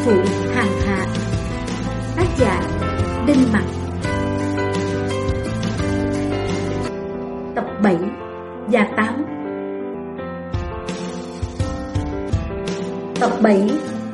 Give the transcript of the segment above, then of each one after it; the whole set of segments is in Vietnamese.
phụ hàng hạ. Tác giả Đinh Mặc. Tập 7 và 8. Tập 7.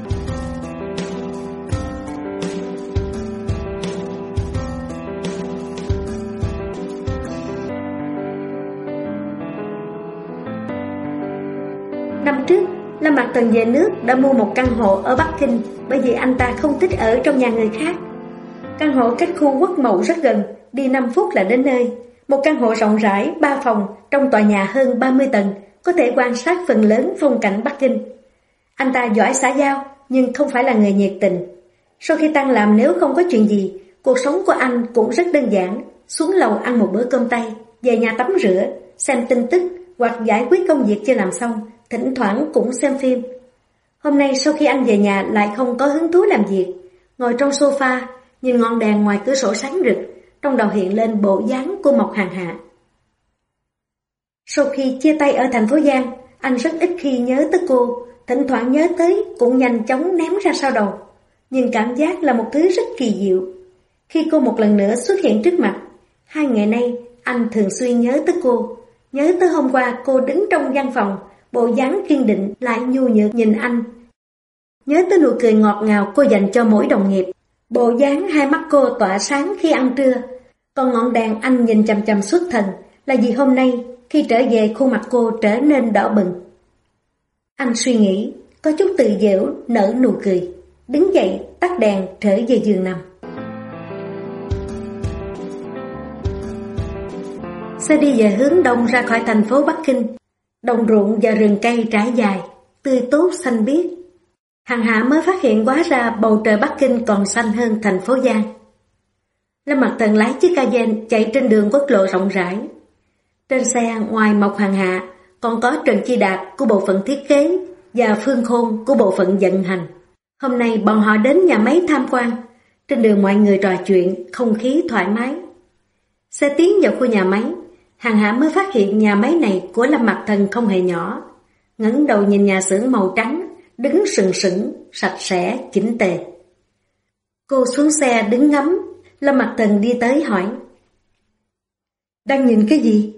Năm trước, Lâm Mặc Thần về nước đã mua một căn hộ ở Bắc Kinh bởi vì anh ta không thích ở trong nhà người khác. Căn hộ cách khu Quốc Mậu rất gần, đi 5 phút là đến nơi. Một căn hộ rộng rãi, 3 phòng, trong tòa nhà hơn 30 tầng, có thể quan sát phần lớn phong cảnh Bắc Kinh. Anh ta giỏi xã giao, nhưng không phải là người nhiệt tình. Sau khi tan làm nếu không có chuyện gì, cuộc sống của anh cũng rất đơn giản. Xuống lầu ăn một bữa cơm Tây, về nhà tắm rửa, xem tin tức hoặc giải quyết công việc chưa làm xong, thỉnh thoảng cũng xem phim. Hôm nay sau khi anh về nhà lại không có hứng thú làm việc, ngồi trong sofa, nhìn ngọn đèn ngoài cửa sổ sáng rực, trong đầu hiện lên bộ dáng của Mộc Hàn Hạ. Sau khi chia tay ở thành phố Giang, anh rất ít khi nhớ tới cô, thỉnh thoảng nhớ tới cũng nhanh chóng ném ra sau đầu. Nhưng cảm giác là một thứ rất kỳ diệu. Khi cô một lần nữa xuất hiện trước mặt, 2 ngày nay anh thường xuyên nhớ tới cô. Nhớ tới hôm qua cô đứng trong văn phòng, bộ dáng kiên định lại nhu nhược nhìn anh. Nhớ tới nụ cười ngọt ngào cô dành cho mỗi đồng nghiệp, bộ dáng hai mắt cô tỏa sáng khi ăn trưa. Còn ngọn đèn anh nhìn chằm chằm xuất thần là vì hôm nay khi trở về khuôn mặt cô trở nên đỏ bừng. Anh suy nghĩ, có chút tự giễu, nở nụ cười, đứng dậy tắt đèn trở về giường nằm. Xe đi về hướng đông ra khỏi thành phố Bắc Kinh. Đồng ruộng và rừng cây trải dài, tươi tốt xanh biếc. Hằng Hạ mới phát hiện hóa ra bầu trời Bắc Kinh còn xanh hơn thành phố Giang. Lâm Mặc Thần lái chiếc Cayenne chạy trên đường quốc lộ rộng rãi. Trên xe ngoài Mộc Hàn Hạ còn có Trần Chi Đạt của bộ phận thiết kế và Phương Khôn của bộ phận vận hành. Hôm nay bọn họ đến nhà máy tham quan. Trên đường mọi người trò chuyện, không khí thoải mái. Xe tiến vào khu nhà máy, Hàn Hạ mới phát hiện nhà máy này của Lâm Mặc Thần không hề nhỏ. Ngẩng đầu nhìn nhà xưởng màu trắng, đứng sừng sững, sạch sẽ, chỉnh tề. Cô xuống xe đứng ngắm, Lâm Mặc Thần đi tới hỏi: "Đang nhìn cái gì?"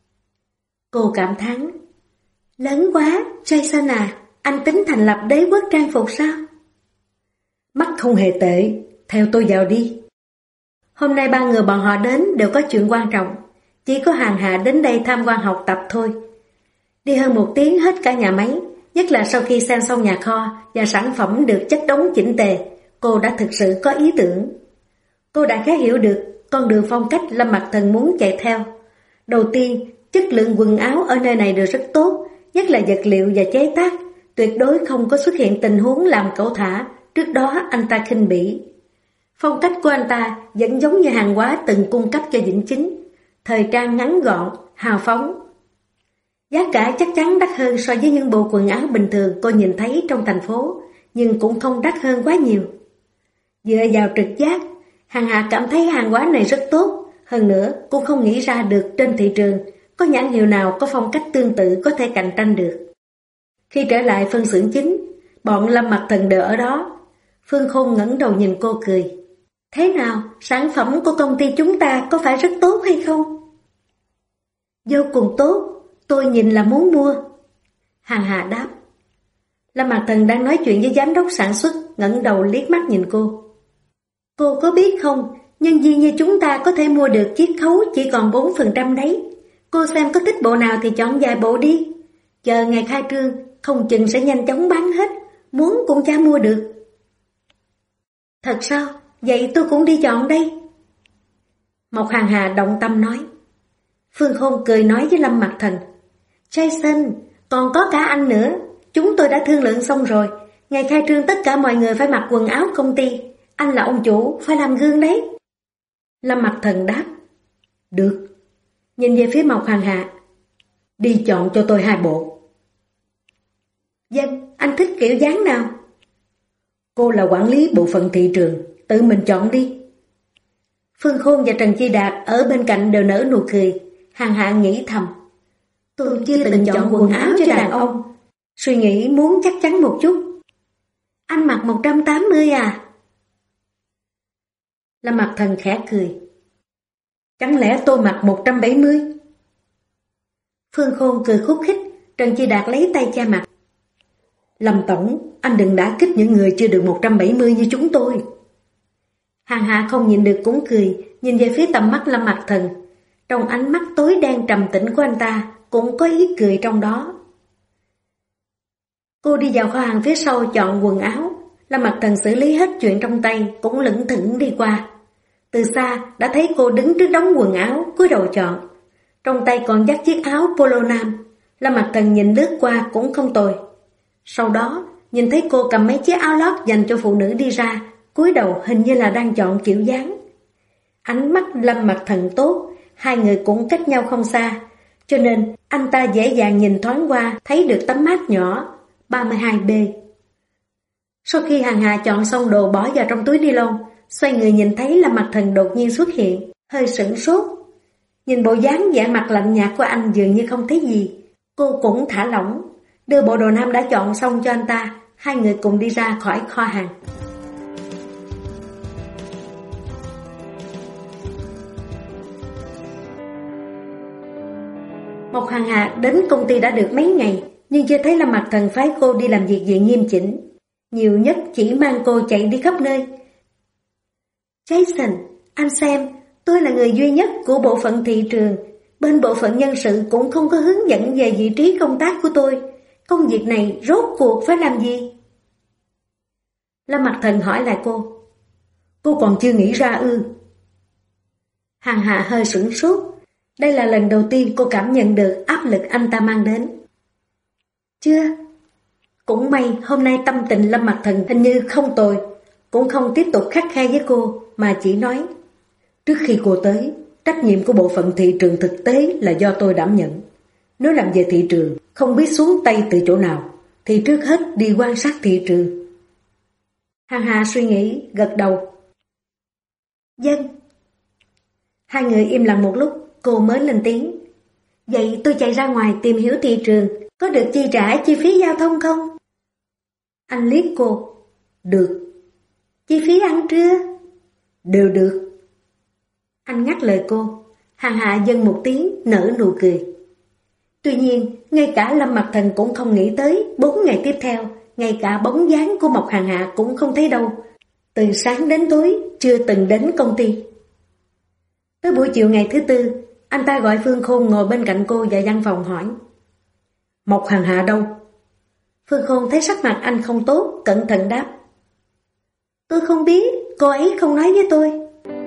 Cô cảm thán: "Lớn quá, Jason à, anh tính thành lập đế quốc trang phục sao?" "Mắt không hề tệ, theo tôi vào đi." Hôm nay 3 người bọn họ đến đều có chuyện quan trọng, chỉ có Hàn Hạ đến đây tham quan học tập thôi. Đi hơn 1 tiếng hết cả nhà máy, nhất là sau khi xem xong nhà kho và sản phẩm được chất đống chỉnh tề, cô đã thực sự có ý tưởng. Cô đã khá hiểu được con đường phong cách Lâm Mặc Thần muốn chạy theo. Đầu tiên, chất lượng quần áo ở nơi này đều rất tốt, nhất là vật liệu và chế tác, tuyệt đối không có xuất hiện tình huống làm cẩu thả, trước đó anh ta khinh bỉ. Phong cách của anh ta vẫn giống như hàng hóa từng cung cấp cho Vĩnh Chính, thời trang ngắn gọn, hào phóng. Giá cả chắc chắn đắt hơn so với những bộ quần áo bình thường cô nhìn thấy trong thành phố, nhưng cũng không đắt hơn quá nhiều. Dựa vào trực giác, Hàn Hạ cảm thấy hàng hóa này rất tốt, hơn nữa cũng không nghĩ ra được trên thị trường có nhãn hiệu nào có phong cách tương tự có thể cạnh tranh được. Khi trở lại phân xưởng chính, bọn Lâm Mặc Thần đều ở đó. Phương Khôn ngẩng đầu nhìn cô cười: "Thế nào, sản phẩm của công ty chúng ta có phải rất tốt hay không?" "Vô cùng tốt, tôi nhìn là muốn mua." Hàn Hạ đáp. Lâm Mặc Thần đang nói chuyện với giám đốc sản xuất, ngẩng đầu liếc mắt nhìn cô. "Cô có biết không, nhân viên như chúng ta có thể mua được chiết khấu chỉ còn 4% đấy. Cô xem có thích bộ nào thì chọn vài bộ đi. Chờ ngày khai trương, không chừng sẽ nhanh chóng bán hết, muốn cũng chả mua được." "Thật sao? Vậy tôi cũng đi chọn đây." Mộc Hàn Hà động tâm nói. Phương Khôn cười nói với Lâm Mặc Thần: "Jason, còn có cả anh nữa. Chúng tôi đã thương lượng xong rồi. Ngày khai trương tất cả mọi người phải mặc quần áo công ty. Anh là ông chủ, phải làm gương đấy." Lâm Mặc Thần đáp: "Được." Nhìn về phía Mộc Hàn Hà: "Đi chọn cho tôi 2 bộ." "Vâng, anh thích kiểu dáng nào?" "Cô là quản lý bộ phận thị trường, tự mình chọn đi." Phương Khôn và Trần Chi Đạt ở bên cạnh đều nở nụ cười. Hàn Hạ nghĩ thầm: "Tôi chưa từng chọn quần áo cho đàn ông." Suy nghĩ muốn chắc chắn một chút. Anh mặc 180 à? Lâm Mặc Thần khẽ cười. Chẳng lẽ tôi mặc 170? Phương Khôn cười khúc khích, Trần Chi Đạt lấy tay che mặt. Lâm Tổng, anh đừng đả kích những người chưa được 170 như chúng tôi. Hàng Hạ không nhịn được cũng cười, nhìn về phía tầm mắt Lâm Mặc Thần. Trong ánh mắt tối đen trầm tĩnh của anh ta cũng có ý cười trong đó. Cô đi vào kho hàng phía sau chọn quần áo. Lâm Mặc Thần xử lý hết chuyện trong tay cũng lững thững đi qua. Từ xa đã thấy cô đứng trước đống quần áo cúi đầu chọn. Trong tay còn dắt chiếc áo polo nam. Lâm Mặc Thần nhìn lướt qua cũng không tồi. Sau đó nhìn thấy cô cầm mấy chiếc áo lót dành cho phụ nữ đi ra, cúi đầu hình như là đang chọn kiểu dáng. Ánh mắt Lâm Mặc Thần tốt, hai người cũng cách nhau không xa, cho nên anh ta dễ dàng nhìn thoáng qua thấy được tấm mát nhỏ 32B. Sau khi Hàng Hà chọn xong đồ bỏ vào trong túi ni lông, xoay người nhìn thấy Lâm Mặc Thần đột nhiên xuất hiện, hơi sửng sốt. Nhìn bộ dáng vẻ mặt lạnh nhạt của anh dường như không thấy gì, cô cũng thả lỏng, đưa bộ đồ nam đã chọn xong cho anh ta, hai người cùng đi ra khỏi kho hàng. Mộc Hàng Hà đến công ty đã được mấy ngày, nhưng chưa thấy Lâm Mặc Thần phái cô đi làm việc gì nghiêm chỉnh. Nhiều nhất chỉ mang cô chạy đi khắp nơi. Jason, anh xem, tôi là người duy nhất của bộ phận thị trường. Bên bộ phận nhân sự cũng không có hướng dẫn về vị trí công tác của tôi. Công việc này rốt cuộc phải làm gì? Lâm Mặc Thần hỏi lại cô. Cô còn chưa nghĩ ra ư? Hàng Hạ hơi sửng sốt. Đây là lần đầu tiên cô cảm nhận được áp lực anh ta mang đến. Chưa. Cũng may hôm nay tâm tình Lâm Mặc Thần hình như không tồi, cũng không tiếp tục khắt khe với cô mà chỉ nói. Trước khi cô tới, trách nhiệm của bộ phận thị trường thực tế là do tôi đảm nhận. Nếu làm về thị trường, không biết xuống tay từ chỗ nào, thì trước hết đi quan sát thị trường. Hàng Hà suy nghĩ, gật đầu. Dân. Hai người im lặng một lúc, cô mới lên tiếng. Vậy tôi chạy ra ngoài tìm hiểu thị trường, có được chi trả chi phí giao thông không? Anh liếc cô. Được. Chi phí ăn trưa? Đều được. Anh ngắt lời cô. Hàng Hạ dâng một tiếng, nở nụ cười. Tuy nhiên, ngay cả Lâm Mặc Thần cũng không nghĩ tới 4 ngày tiếp theo, ngay cả bóng dáng của Mộc Hàng Hạ cũng không thấy đâu. Từ sáng đến tối, chưa từng đến công ty. Tới buổi chiều ngày thứ tư, anh ta gọi Phương Khôn ngồi bên cạnh cô vào văn phòng hỏi. Mộc Hàng Hạ đâu? Phương Khôn thấy sắc mặt anh không tốt, cẩn thận đáp. Tôi không biết, cô ấy không nói với tôi.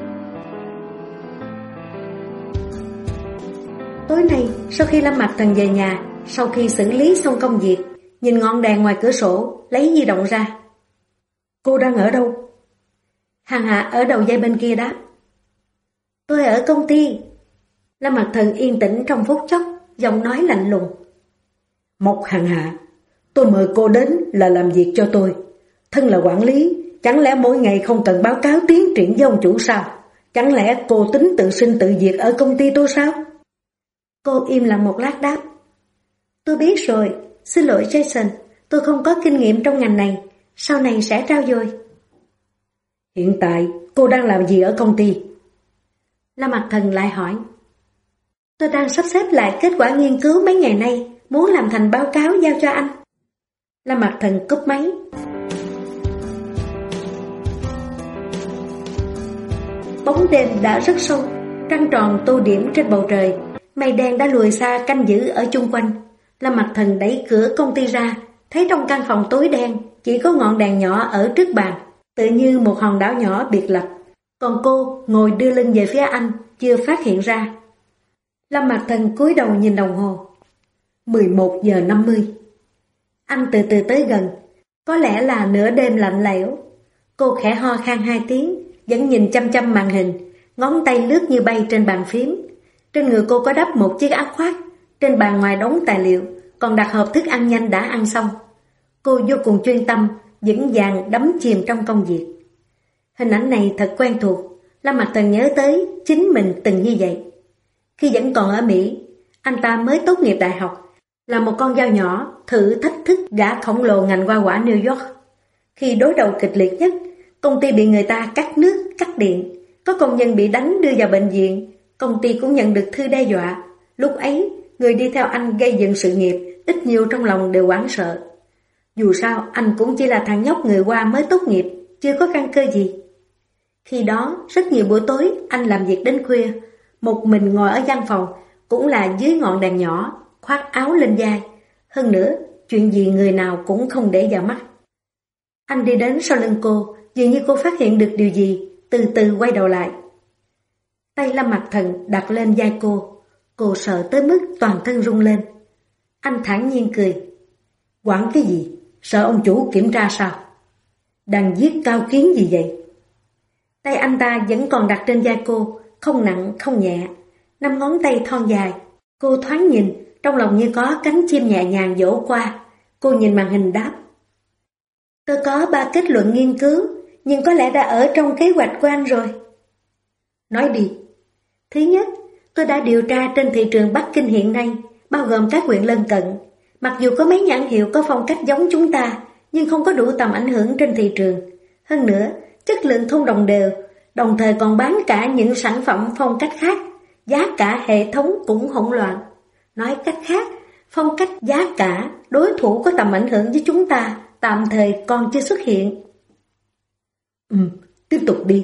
Tối nay, sau khi Lâm Mặc Thần về nhà, sau khi xử lý xong công việc, nhìn ngọn đèn ngoài cửa sổ, lấy di động ra. Cô đang ở đâu? Hàng Hạ ở đầu dây bên kia đáp. Tôi ở công ty. Lâm Mặc Thần yên tĩnh trong phút chốc, giọng nói lạnh lùng. Mộc Hàng Hạ, tôi mời cô đến là làm việc cho tôi. Thân là quản lý, chẳng lẽ mỗi ngày không cần báo cáo tiến triển với ông chủ sao? Chẳng lẽ cô tính tự sinh tự diệt ở công ty tôi sao? Cô im lặng một lát đáp. Tôi biết rồi, xin lỗi Jason, tôi không có kinh nghiệm trong ngành này, sau này sẽ trau dồi. Hiện tại, cô đang làm gì ở công ty? Lâm Mặc Thần lại hỏi. Tôi đang sắp xếp lại kết quả nghiên cứu mấy ngày nay, muốn làm thành báo cáo giao cho anh. Lâm Mặc Thần cúp máy. Bóng đêm đã rất sâu, trăng tròn tô điểm trên bầu trời, mây đen đã lùi xa canh giữ ở chung quanh. Lâm Mặc Thần đẩy cửa công ty ra, thấy trong căn phòng tối đen chỉ có ngọn đèn nhỏ ở trước bàn, tự như một hòn đảo nhỏ biệt lập. Còn cô ngồi đưa lưng về phía anh, chưa phát hiện ra. Lâm Mặc Thần cúi đầu nhìn đồng hồ. 11 giờ 50. Anh từ từ tới gần, có lẽ là nửa đêm lạnh lẽo. Cô khẽ ho khan 2 tiếng, vẫn nhìn chăm chăm màn hình, ngón tay lướt như bay trên bàn phím. Trên người cô có đắp một chiếc áo khoác, trên bàn ngoài đống tài liệu, còn đặt hộp thức ăn nhanh đã ăn xong. Cô vô cùng chuyên tâm, vững vàng đắm chìm trong công việc. Hình ảnh này thật quen thuộc, Lâm Mặc Thần nhớ tới chính mình từng như vậy. Khi vẫn còn ở Mỹ, anh ta mới tốt nghiệp đại học, là một con dao nhỏ thử thách thức gã khổng lồ ngành hoa quả New York. Khi đối đầu kịch liệt nhất, công ty bị người ta cắt nước, cắt điện, có công nhân bị đánh đưa vào bệnh viện, công ty cũng nhận được thư đe dọa. Lúc ấy, người đi theo anh gây dựng sự nghiệp, ít nhiều trong lòng đều hoảng sợ. Dù sao, anh cũng chỉ là thằng nhóc người Hoa mới tốt nghiệp, chưa có căn cơ gì. Khi đó, rất nhiều buổi tối anh làm việc đến khuya, một mình ngồi ở văn phòng, cũng là dưới ngọn đèn nhỏ, khoác áo lên vai. Hơn nữa, chuyện gì người nào cũng không để vào mắt. Anh đi đến sau lưng cô, dường như cô phát hiện được điều gì, từ từ quay đầu lại. Tay Lâm Mặc Thần đặt lên vai cô sợ tới mức toàn thân rung lên. Anh thản nhiên cười. Quản cái gì? Sợ ông chủ kiểm tra sao? Đang giết cao kiến gì vậy? Tay anh ta vẫn còn đặt trên vai cô, không nặng không nhẹ, 5 ngón tay thon dài. Cô thoáng nhìn, trong lòng như có cánh chim nhẹ nhàng vỗ qua. Cô nhìn màn hình đáp. Tôi có 3 kết luận nghiên cứu, nhưng có lẽ đã ở trong kế hoạch của anh rồi. Nói đi. Thứ nhất, tôi đã điều tra trên thị trường Bắc Kinh hiện nay, bao gồm các huyện lân cận. Mặc dù có mấy nhãn hiệu có phong cách giống chúng ta, nhưng không có đủ tầm ảnh hưởng trên thị trường. Hơn nữa, chất lượng không đồng đều, đồng thời còn bán cả những sản phẩm phong cách khác, giá cả hệ thống cũng hỗn loạn. Nói cách khác, phong cách giá cả, đối thủ có tầm ảnh hưởng với chúng ta, tạm thời còn chưa xuất hiện. Tiếp tục đi.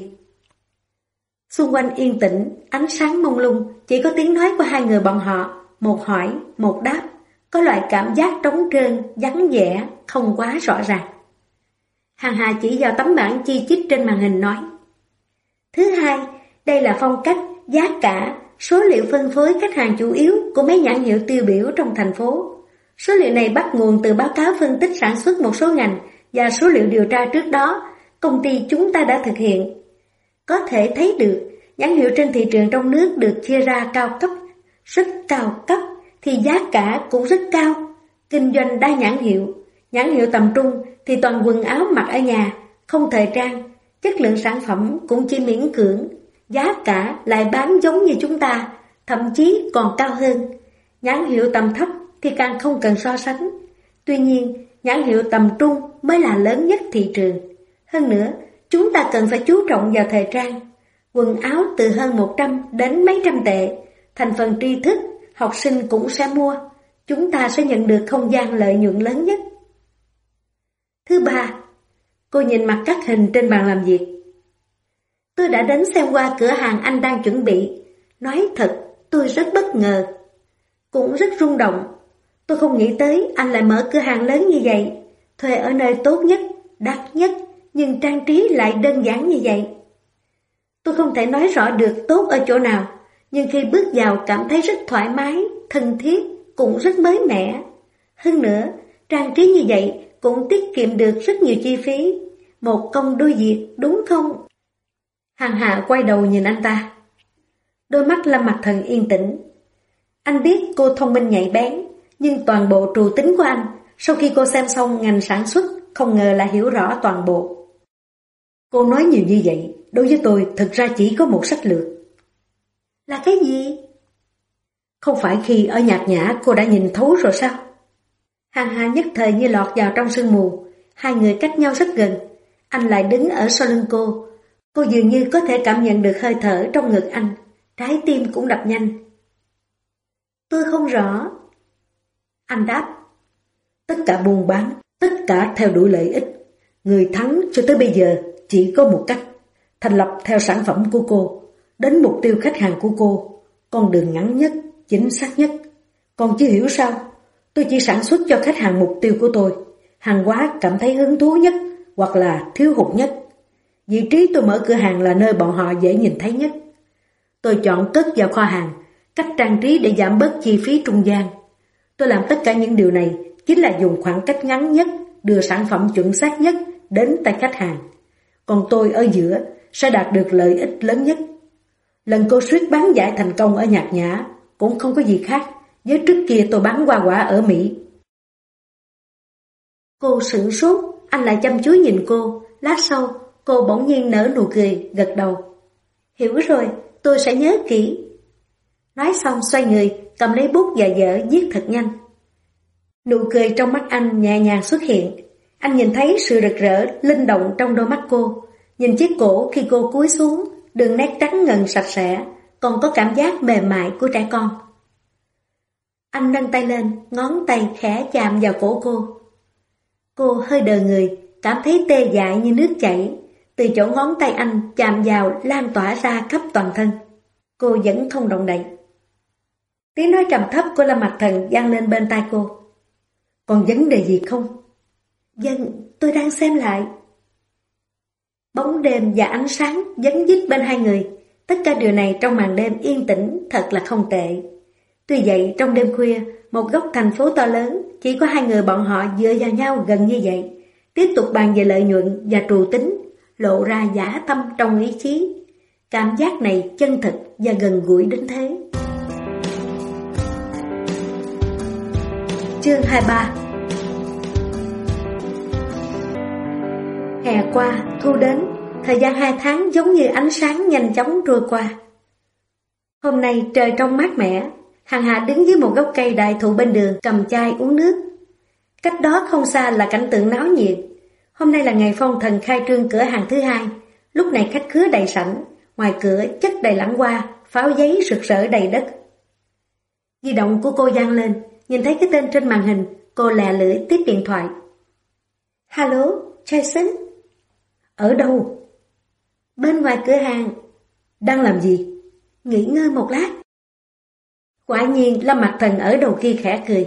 Xung quanh yên tĩnh, ánh sáng mông lung, chỉ có tiếng nói của hai người bọn họ, một hỏi, một đáp, có loại cảm giác trống trơn, vắng vẻ, không quá rõ ràng. Hàng Hà chỉ vào tấm bảng chi chít trên màn hình nói. Thứ hai, đây là phong cách, giá cả, số liệu phân phối khách hàng chủ yếu của mấy nhãn hiệu tiêu biểu trong thành phố. Số liệu này bắt nguồn từ báo cáo phân tích sản xuất một số ngành và số liệu điều tra trước đó công ty chúng ta đã thực hiện. Có thể thấy được, nhãn hiệu trên thị trường trong nước được chia ra cao cấp, rất cao cấp, thì giá cả cũng rất cao. Kinh doanh đa nhãn hiệu tầm trung thì toàn quần áo mặc ở nhà, không thời trang, chất lượng sản phẩm cũng chỉ miễn cưỡng, giá cả lại bán giống như chúng ta, thậm chí còn cao hơn. Nhãn hiệu tầm thấp thì càng không cần so sánh. Tuy nhiên, nhãn hiệu tầm trung mới là lớn nhất thị trường. Hơn nữa, chúng ta cần phải chú trọng vào thời trang. Quần áo từ hơn 100 đến mấy trăm tệ, thành phần tri thức, học sinh cũng sẽ mua. Chúng ta sẽ nhận được không gian lợi nhuận lớn nhất. Thứ ba, cô nhìn mặt các hình trên bàn làm việc. Tôi đã đến xem qua cửa hàng anh đang chuẩn bị. Nói thật, tôi rất bất ngờ, cũng rất rung động. Tôi không nghĩ tới anh lại mở cửa hàng lớn như vậy, thuê ở nơi tốt nhất, đắt nhất, nhưng trang trí lại đơn giản như vậy. Tôi không thể nói rõ được tốt ở chỗ nào, nhưng khi bước vào cảm thấy rất thoải mái, thân thiết, cũng rất mới mẻ. Hơn nữa, trang trí như vậy cũng tiết kiệm được rất nhiều chi phí. Một công đôi việc, đúng không? Hàng Hạ quay đầu nhìn anh ta. Đôi mắt Lâm Mặc Thần yên tĩnh. Anh biết cô thông minh nhạy bén, nhưng toàn bộ trù tính của anh, sau khi cô xem xong ngành sản xuất, không ngờ là hiểu rõ toàn bộ. Cô nói nhiều như vậy, đối với tôi thực ra chỉ có một sách lược. Là cái gì? Không phải khi ở Nhạc Nhã cô đã nhìn thấu rồi sao? Hàng Hà nhất thời như lọt vào trong sương mù, hai người cách nhau rất gần. Anh lại đứng ở sau lưng cô. Cô dường như có thể cảm nhận được hơi thở trong ngực anh, trái tim cũng đập nhanh. Tôi không rõ. Anh đáp. Tất cả buôn bán, tất cả theo đuổi lợi ích. Người thắng cho tới bây giờ chỉ có một cách, thành lập theo sản phẩm của cô, đến mục tiêu khách hàng của cô, con đường ngắn nhất, chính xác nhất. Còn chưa hiểu sao? Tôi chỉ sản xuất cho khách hàng mục tiêu của tôi, hàng hóa cảm thấy hứng thú nhất hoặc là thiếu hụt nhất. Vị trí tôi mở cửa hàng là nơi bọn họ dễ nhìn thấy nhất. Tôi chọn cất vào kho hàng, cách trang trí để giảm bớt chi phí trung gian. Tôi làm tất cả những điều này chính là dùng khoảng cách ngắn nhất, đưa sản phẩm chuẩn xác nhất đến tay khách hàng. Còn tôi ở giữa sẽ đạt được lợi ích lớn nhất. Lần cô suýt bán giải thành công ở Nhạc Nhã cũng không có gì khác với trước kia tôi bán hoa quả ở Mỹ. Cô sửng sốt, anh lại chăm chú nhìn cô. Lát sau, cô bỗng nhiên nở nụ cười, gật đầu. Hiểu rồi, tôi sẽ nhớ kỹ. Nói xong xoay người, cầm lấy bút và vở viết thật nhanh. Nụ cười trong mắt anh nhẹ nhàng xuất hiện. Anh nhìn thấy sự rực rỡ, linh động trong đôi mắt cô. Nhìn chiếc cổ khi cô cúi xuống, đường nét trắng ngần sạch sẽ, còn có cảm giác mềm mại của trẻ con. Anh nâng tay lên, ngón tay khẽ chạm vào cổ cô. Cô hơi đờ người, cảm thấy tê dại như nước chảy. Từ chỗ ngón tay anh chạm vào lan tỏa ra khắp toàn thân. Cô vẫn không động đậy. Tiếng nói trầm thấp của Lâm Mặc Thần vang lên bên tai cô. Còn vấn đề gì không? Vâng, tôi đang xem lại. Bóng đêm và ánh sáng vấn vít bên hai người. Tất cả điều này trong màn đêm yên tĩnh thật là không tệ. Tuy vậy trong đêm khuya, một góc thành phố to lớn, chỉ có hai người bọn họ dựa vào nhau gần như vậy. Tiếp tục bàn về lợi nhuận và trù tính, lộ ra dã tâm trong ý chí. Cảm giác này chân thực và gần gũi đến thế. Chương 23. Hè qua, thu đến, thời gian 2 tháng giống như ánh sáng nhanh chóng trôi qua. Hôm nay trời trong mát mẻ, Hằng Hạ đứng dưới một gốc cây đại thụ bên đường cầm chai uống nước. Cách đó không xa là cảnh tượng náo nhiệt. Hôm nay là ngày phong thần khai trương cửa hàng thứ 2, lúc này khách khứa đầy sảnh, ngoài cửa chất đầy lẵng hoa, pháo giấy rực rỡ đầy đất. Di động của cô vang lên, nhìn thấy cái tên trên màn hình, cô lè lưỡi tiếp điện thoại. Hello, Jason? Ở đâu? Bên ngoài cửa hàng. Đang làm gì? Nghỉ ngơi một lát. Quả nhiên Lâm Mặc Thần ở đầu kia khẽ cười.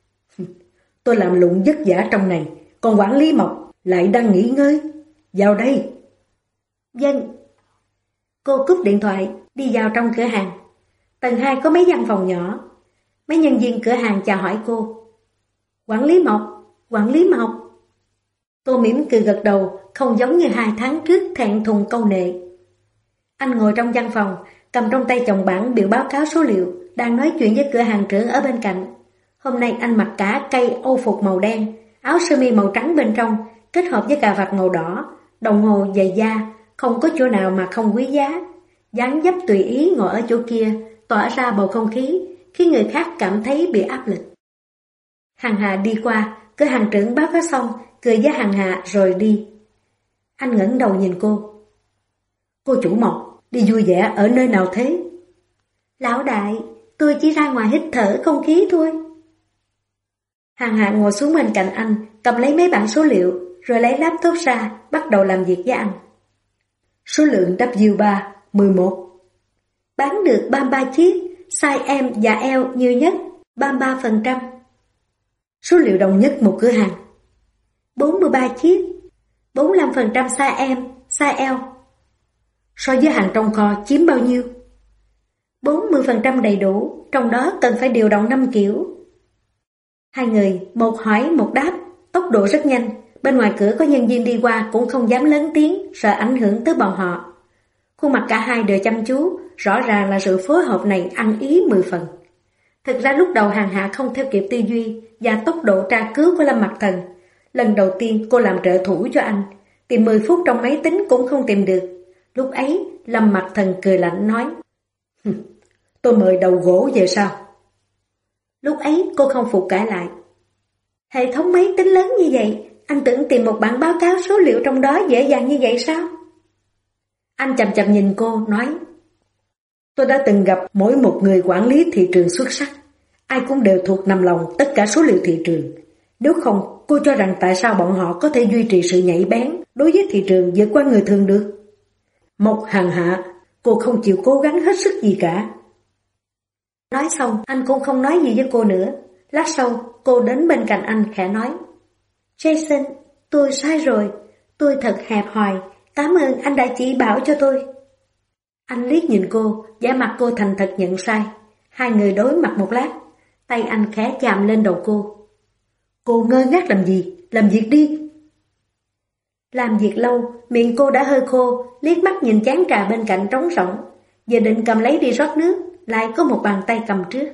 Tôi làm lụng vất vả trong này, còn quản lý Mộc lại đang nghỉ ngơi. Vào đây. Vâng. Cô cúp điện thoại, đi vào trong cửa hàng. Tầng 2 có mấy văn phòng nhỏ. Mấy nhân viên cửa hàng chào hỏi cô. Quản lý Mộc, quản lý Mộc. Cô mỉm cười gật đầu, không giống như 2 tháng trước thẹn thùng câu nệ. Anh ngồi trong văn phòng, cầm trong tay chồng bản biểu báo cáo số liệu, đang nói chuyện với cửa hàng trưởng ở bên cạnh. Hôm nay anh mặc cả cây ô phục màu đen, áo sơ mi màu trắng bên trong, kết hợp với cà vạt màu đỏ, đồng hồ giày da, không có chỗ nào mà không quý giá. Dáng dấp tùy ý ngồi ở chỗ kia, tỏa ra bầu không khí, khiến người khác cảm thấy bị áp lực. Hằng Hà đi qua, cửa hàng trưởng báo cáo xong, cười với Hằng Hà rồi đi. Anh ngẩng đầu nhìn cô. Cô chủ Mộc, đi vui vẻ ở nơi nào thế? Lão đại, tôi chỉ ra ngoài hít thở không khí thôi. Hằng Hà ngồi xuống bên cạnh anh, cầm lấy mấy bảng số liệu, rồi lấy laptop ra, bắt đầu làm việc với anh. Số lượng W3, 11. Bán được 33 chiếc, size M và L nhiều nhất, 33%. Số liệu đồng nhất một cửa hàng. 43 chiếc, 45% size M, size L. So với hàng trong kho chiếm bao nhiêu? 40% đầy đủ, trong đó cần phải điều động 5 kiểu. Hai người, một hỏi một đáp, tốc độ rất nhanh. Bên ngoài cửa có nhân viên đi qua cũng không dám lớn tiếng, sợ ảnh hưởng tới bọn họ. Khuôn mặt cả hai đều chăm chú, rõ ràng là sự phối hợp này ăn ý 10 phần. Thực ra lúc đầu Hằng Hạ không theo kịp tư duy và tốc độ tra cứu của Lâm Mặc Thần. Lần đầu tiên cô làm trợ thủ cho anh, tìm 10 phút trong máy tính cũng không tìm được. Lúc ấy, Lâm Mặc Thần cười lạnh nói, tôi mời đầu gỗ về sao? Lúc ấy cô không phục cãi lại. Hệ thống máy tính lớn như vậy, anh tưởng tìm một bản báo cáo số liệu trong đó dễ dàng như vậy sao? Anh chằm chằm nhìn cô, nói, tôi đã từng gặp mỗi một người quản lý thị trường xuất sắc. Ai cũng đều thuộc nằm lòng tất cả số liệu thị trường. Nếu không, cô cho rằng tại sao bọn họ có thể duy trì sự nhạy bén đối với thị trường vượt qua người thường được? Mộc Hằng Hạ, cô không chịu cố gắng hết sức gì cả. Nói xong, anh cũng không nói gì với cô nữa. Lát sau, cô đến bên cạnh anh khẽ nói, Jason, tôi sai rồi. Tôi thật hẹp hòi. Cảm ơn anh đã chỉ bảo cho tôi. Anh liếc nhìn cô, vẻ mặt cô thành thật nhận sai. Hai người đối mặt một lát, tay anh khẽ chạm lên đầu cô. Cô ngơ ngác làm gì? Làm việc đi. Làm việc lâu, miệng cô đã hơi khô, liếc mắt nhìn chén trà bên cạnh trống rỗng. Giờ định cầm lấy đi rót nước, lại có một bàn tay cầm trước.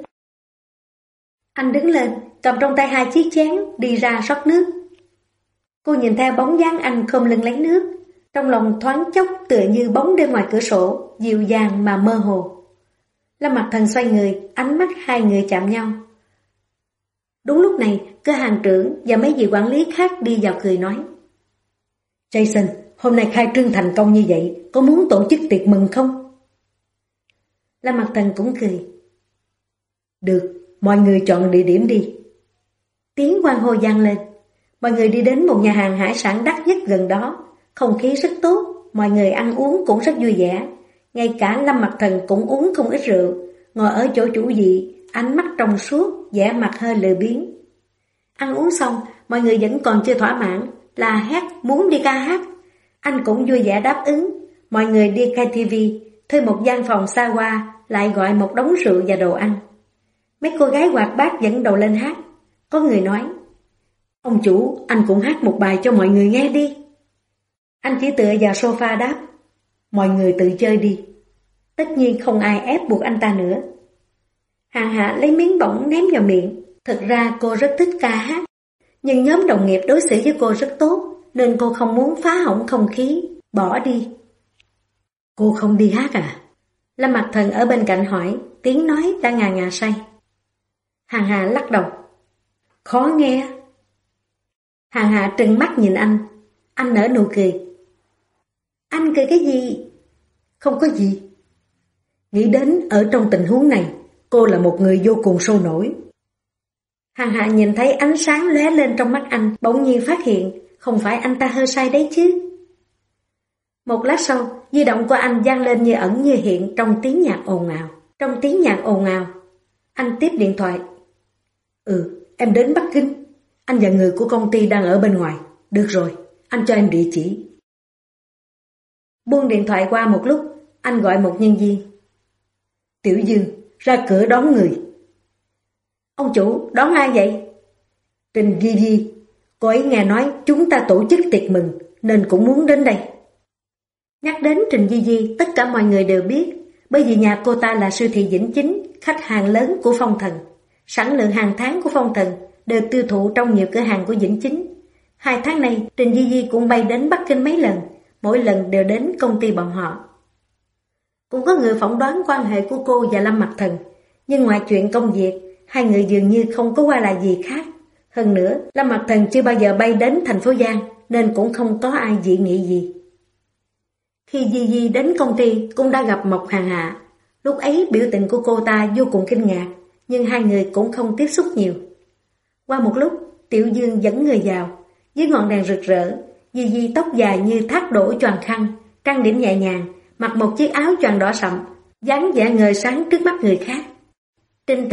Anh đứng lên, cầm trong tay 2 chiếc chén, đi ra rót nước. Cô nhìn theo bóng dáng anh khom lưng lấy nước, trong lòng thoáng chốc tựa như bóng đêm ngoài cửa sổ, dịu dàng mà mơ hồ. Lâm Mặc Thần xoay người, ánh mắt hai người chạm nhau. Đúng lúc này, cửa hàng trưởng và mấy vị quản lý khác đi vào cười nói: Jason, hôm nay khai trương thành công như vậy, có muốn tổ chức tiệc mừng không? Lâm Mặc Thần cũng cười. Được, mọi người chọn địa điểm đi. Tiếng hoan hô vang lên. Mọi người đi đến một nhà hàng hải sản đắt nhất gần đó. Không khí rất tốt, mọi người ăn uống cũng rất vui vẻ. Ngay cả Lâm Mặc Thần cũng uống không ít rượu, ngồi ở chỗ chủ vị, ánh mắt trong suốt, vẻ mặt hơi lười biếng. Ăn uống xong, mọi người vẫn còn chưa thỏa mãn, la hét muốn đi ca hát. Anh cũng vui vẻ đáp ứng. Mọi người đi KTV, thuê một gian phòng xa hoa, lại gọi một đống rượu và đồ ăn. Mấy cô gái hoạt bát dẫn đầu lên hát. Có người nói: Ông chủ, anh cũng hát một bài cho mọi người nghe đi. Anh chỉ tựa vào sofa đáp: Mọi người tự chơi đi. Tất nhiên không ai ép buộc anh ta nữa. Hàng Hạ lấy miếng bỏng ném vào miệng. Thực ra cô rất thích ca hát, nhưng nhóm đồng nghiệp đối xử với cô rất tốt, nên cô không muốn phá hỏng không khí, bỏ đi. Cô không đi hát à? Lâm Mặc Thần ở bên cạnh hỏi, tiếng nói đã ngà ngà say. Hàng Hạ lắc đầu. Khó nghe. Hàng Hạ trừng mắt nhìn anh nở nụ cười. Anh cười cái gì? Không có gì. Nghĩ đến ở trong tình huống này, cô là một người vô cùng sôi nổi. Hàng Hạ nhìn thấy ánh sáng lóe lên trong mắt anh, bỗng nhiên phát hiện, không phải anh ta hơi say đấy chứ. Một lát sau, di động của anh vang lên như ẩn như hiện trong tiếng nhạc ồn ào. Trong tiếng nhạc ồn ào, anh tiếp điện thoại. Em đến Bắc Kinh. Anh và người của công ty đang ở bên ngoài. Được rồi, anh cho em địa chỉ. Buông điện thoại qua một lúc, anh gọi một nhân viên. Tiểu Dương, ra cửa đón người. Ông chủ, đón ai vậy? Trình Di Di. Cô ấy nghe nói chúng ta tổ chức tiệc mừng, nên cũng muốn đến đây. Nhắc đến Trình Di Di, tất cả mọi người đều biết, bởi vì nhà cô ta là siêu thị Vĩnh Chính, khách hàng lớn của Phong Thần. Sản lượng hàng tháng của Phong Thần đều tiêu thụ trong nhiều cửa hàng của Vĩnh Chính. 2 tháng này, Trình Di Di cũng bay đến Bắc Kinh mấy lần, mỗi lần đều đến công ty bọn họ. Cũng có người phỏng đoán quan hệ của cô và Lâm Mặc Thần, nhưng ngoài chuyện công việc, hai người dường như không có qua lại gì khác. Hơn nữa, Lâm Mặc Thần chưa bao giờ bay đến thành phố Giang, nên cũng không có ai dị nghị gì. Khi Di Di đến công ty cũng đã gặp Mộc Hàng Hạ. Lúc ấy biểu tình của cô ta vô cùng kinh ngạc, nhưng hai người cũng không tiếp xúc nhiều. Qua một lúc, Tiểu Dương dẫn người vào. Dưới ngọn đèn rực rỡ, Di Di tóc dài như thác đổ choàng khăn, trang điểm nhẹ nhàng, mặc một chiếc áo choàng đỏ sậm, dáng vẻ ngời sáng trước mắt người khác. Trinh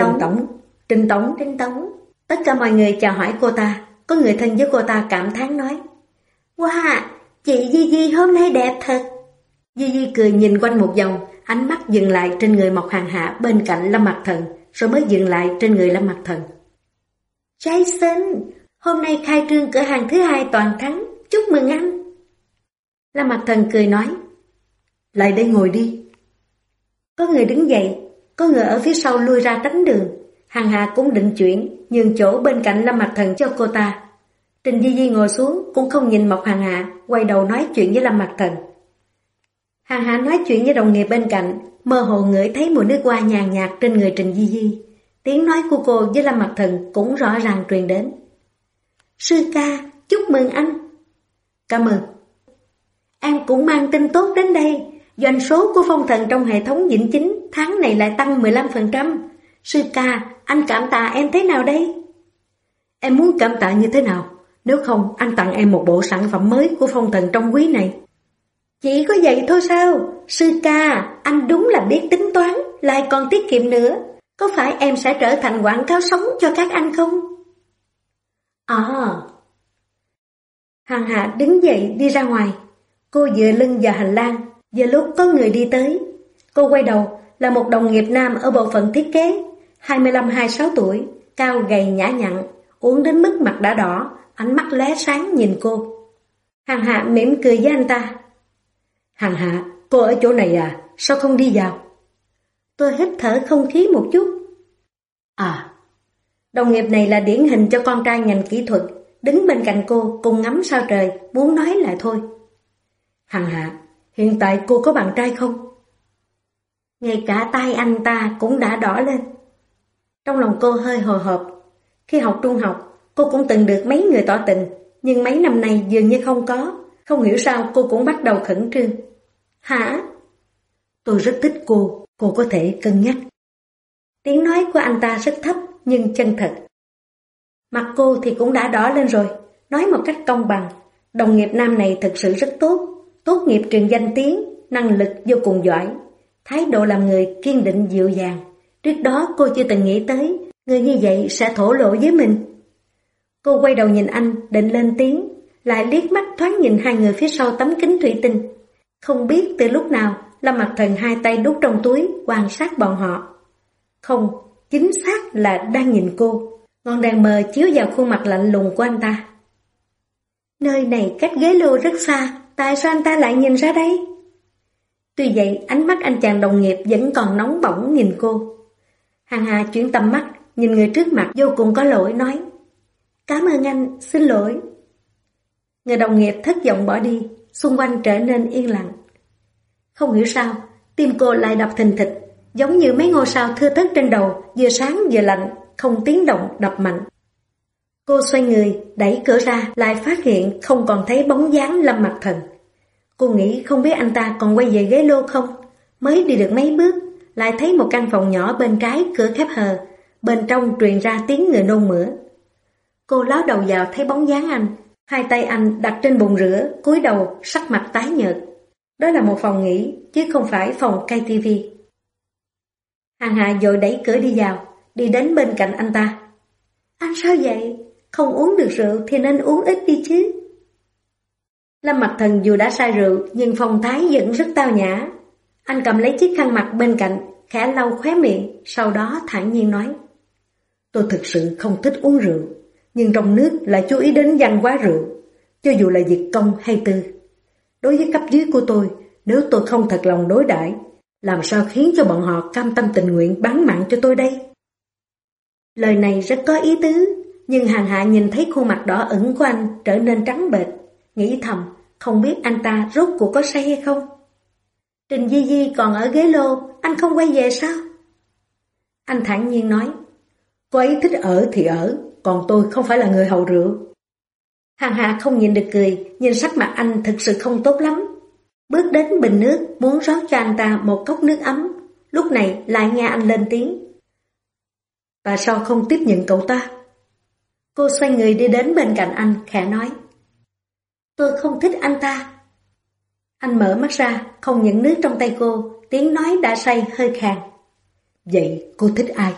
Tống. Tất cả mọi người chào hỏi cô ta. Có người thân với cô ta cảm thán nói: Wow, chị Di Di hôm nay đẹp thật. Di Di cười nhìn quanh một vòng, ánh mắt dừng lại trên người Mộc Hàng Hạ bên cạnh Lâm Mặc Thần, rồi mới dừng lại trên người Lâm Mặc Thần. Jason, hôm nay khai trương cửa hàng thứ 2 toàn thắng, chúc mừng anh. Lâm Mặc Thần cười nói: Lại đây ngồi đi. Có người đứng dậy, có người ở phía sau lui ra tránh đường. Hàng Hạ cũng định chuyển, nhường chỗ bên cạnh Lâm Mặc Thần cho cô ta. Trình Di Di ngồi xuống, cũng không nhìn Mộc Hàng Hạ, quay đầu nói chuyện với Lâm Mặc Thần. Hàng Hạ nói chuyện với đồng nghiệp bên cạnh, mơ hồ ngửi thấy mùi nước hoa nhàn nhạt trên người Trình Di Di. Tiếng nói của cô với Lâm Mặc Thần cũng rõ ràng truyền đến. Sư ca, chúc mừng anh. Cảm ơn. Em cũng mang tin tốt đến đây. Doanh số của Phong Thần trong hệ thống Vĩnh Chính tháng này lại tăng 15%. Sư ca, anh cảm tạ em thế nào đây? Em muốn cảm tạ như thế nào? Nếu không, anh tặng em một bộ sản phẩm mới của Phong Thần trong quý này. Chỉ có vậy thôi sao? Sư ca, anh đúng là biết tính toán, lại còn tiết kiệm nữa. Có phải em sẽ trở thành quảng cáo sống cho các anh không? Hàng Hạ đứng dậy đi ra ngoài. Cô dựa lưng vào hành lang, vừa lúc có người đi tới. Cô quay đầu, là một đồng nghiệp nam ở bộ phận thiết kế, 25-26 tuổi, cao gầy nhã nhặn, uống đến mức mặt đã đỏ, ánh mắt lóe sáng nhìn cô. Hàng Hạ mỉm cười với anh ta. Hàng Hạ, cô ở chỗ này à, sao không đi vào? Tôi hít thở không khí một chút. Đồng nghiệp này là điển hình cho con trai ngành kỹ thuật, đứng bên cạnh cô cùng ngắm sao trời, muốn nói lại thôi. Hàng Hạ, hiện tại cô có bạn trai không? Ngay cả tay anh ta cũng đã đỏ lên. Trong lòng cô hơi hồi hộp. Khi học trung học, cô cũng từng được mấy người tỏ tình, nhưng mấy năm nay dường như không có. Không hiểu sao cô cũng bắt đầu khẩn trương. Hả? Tôi rất thích cô có thể cân nhắc. Tiếng nói của anh ta rất thấp nhưng chân thật. Mặt cô thì cũng đã đỏ lên rồi, nói một cách công bằng. Đồng nghiệp nam này thực sự rất tốt, tốt nghiệp trường danh tiếng, năng lực vô cùng giỏi. Thái độ làm người kiên định dịu dàng. Trước đó cô chưa từng nghĩ tới người như vậy sẽ thổ lộ với mình. Cô quay đầu nhìn anh, định lên tiếng, lại liếc mắt thoáng nhìn hai người phía sau tấm kính thủy tinh. Không biết từ lúc nào Lâm Mặc Thần hai tay đút trong túi quan sát bọn họ. Không, chính xác là đang nhìn cô. Ngọn đèn mờ chiếu vào khuôn mặt lạnh lùng của anh ta. Nơi này cách ghế lô rất xa, tại sao anh ta lại nhìn ra đây? Tuy vậy, ánh mắt anh chàng đồng nghiệp vẫn còn nóng bỏng nhìn cô. Hàng Hà chuyển tầm mắt, nhìn người trước mặt vô cùng có lỗi nói: Cảm ơn anh, xin lỗi. Người đồng nghiệp thất vọng bỏ đi, xung quanh trở nên yên lặng. Không hiểu sao, tim cô lại đập thình thịch, giống như mấy ngôi sao thưa thớt trên đầu, vừa sáng vừa lạnh, không tiếng động đập mạnh. Cô xoay người, đẩy cửa ra, lại phát hiện không còn thấy bóng dáng Lâm Mặc Thần. Cô nghĩ không biết anh ta còn quay về ghế lô không. Mới đi được mấy bước, lại thấy một căn phòng nhỏ bên trái cửa khép hờ, bên trong truyền ra tiếng người nôn mửa. Cô ló đầu vào thấy bóng dáng anh, hai tay anh đặt trên bồn rửa, cúi đầu, sắc mặt tái nhợt. Đó là một phòng nghỉ, chứ không phải phòng KTV. Hàng Hà vội đẩy cửa đi vào, đi đến bên cạnh anh ta. Anh sao vậy? Không uống được rượu thì nên uống ít đi chứ. Lâm Mặc Thần dù đã say rượu nhưng phong thái vẫn rất tao nhã. Anh cầm lấy chiếc khăn mặt bên cạnh, khẽ lau khóe miệng, sau đó thản nhiên nói: Tôi thực sự không thích uống rượu, nhưng trong nước lại chú ý đến văn hóa rượu, cho dù là việc công hay tư. Đối với cấp dưới của tôi, nếu tôi không thật lòng đối đãi, làm sao khiến cho bọn họ cam tâm tình nguyện bán mạng cho tôi đây? Lời này rất có ý tứ, nhưng Hàng Hạ nhìn thấy khuôn mặt đỏ ửng của anh trở nên trắng bệch, nghĩ thầm không biết anh ta rốt cuộc có say hay không. Trình Di Di còn ở ghế lô, anh không quay về sao? Anh thản nhiên nói: Cô ấy thích ở thì ở, còn tôi không phải là người hầu rượu. Hàng Hạ không nhìn được cười, nhưng sắc mặt anh thực sự không tốt lắm. Bước đến bình nước, muốn rót cho anh ta một cốc nước ấm. Lúc này lại nghe anh lên tiếng: Tại sao không tiếp nhận cậu ta? Cô xoay người đi đến bên cạnh anh, khẽ nói: Tôi không thích anh ta. Anh mở mắt ra, không nhận nước trong tay cô, tiếng nói đã say hơi khàn. Vậy cô thích ai?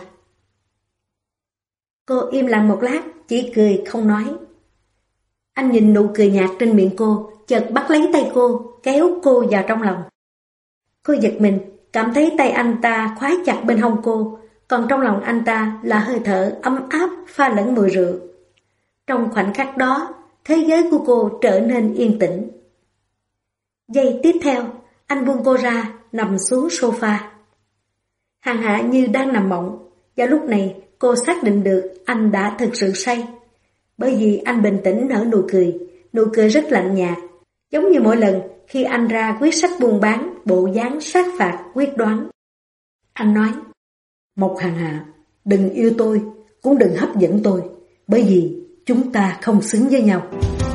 Cô im lặng một lát, chỉ cười không nói. Anh nhìn nụ cười nhạt trên miệng cô, chợt bắt lấy tay cô, kéo cô vào trong lòng. Cô giật mình, cảm thấy tay anh ta khóa chặt bên hông cô, còn trong lòng anh ta là hơi thở ấm áp pha lẫn mùi rượu. Trong khoảnh khắc đó, thế giới của cô trở nên yên tĩnh. Giây tiếp theo, anh buông cô ra, nằm xuống sofa. Hàng Hạ như đang nằm mộng. Vào lúc này, cô xác định được anh đã thực sự say. Bởi vì anh bình tĩnh nở nụ cười rất lạnh nhạt, giống như mỗi lần khi anh ra quyết sách buôn bán, bộ dáng sát phạt quyết đoán. Anh nói: Mộc Hàng Hạ, đừng yêu tôi, cũng đừng hấp dẫn tôi, bởi vì chúng ta không xứng với nhau.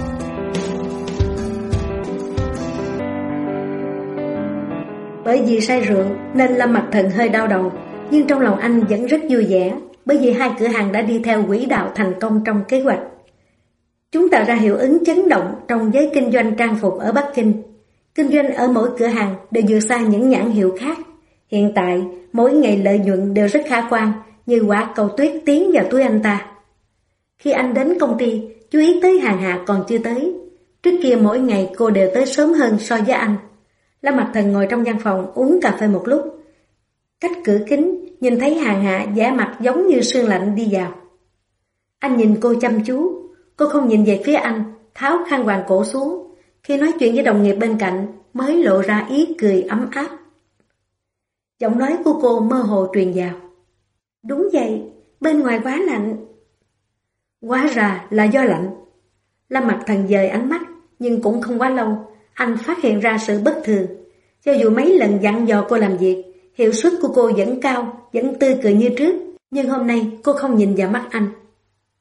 Bởi vì say rượu nên Lâm Mặc Thần hơi đau đầu, nhưng trong lòng anh vẫn rất vui vẻ, bởi vì hai cửa hàng đã đi theo quỹ đạo thành công trong kế hoạch. Chúng tạo ra hiệu ứng chấn động trong giới kinh doanh trang phục ở Bắc Kinh. Kinh doanh ở mỗi cửa hàng đều vượt xa những nhãn hiệu khác. Hiện tại, mỗi ngày lợi nhuận đều rất khả quan, như quả cầu tuyết tiến vào túi anh ta. Khi anh đến công ty, chú ý tới Hàng Hạ còn chưa tới. Trước kia mỗi ngày cô đều tới sớm hơn so với anh. Lâm Mặc Thần ngồi trong văn phòng uống cà phê một lúc. Cách cửa kính, nhìn thấy Hàng Hạ vẻ mặt giống như sương lạnh đi vào. Anh nhìn cô chăm chú, cô không nhìn về phía anh, tháo khăn quàng cổ xuống. Khi nói chuyện với đồng nghiệp bên cạnh, mới lộ ra ý cười ấm áp. Giọng nói của cô mơ hồ truyền vào: Đúng vậy, bên ngoài quá lạnh. Hóa ra là do lạnh. Lâm Mặc Thần dời ánh mắt, nhưng cũng không quá lâu, anh phát hiện ra sự bất thường. Cho dù mấy lần dặn dò cô làm việc, hiệu suất của cô vẫn cao, vẫn tươi cười như trước, nhưng hôm nay cô không nhìn vào mắt anh.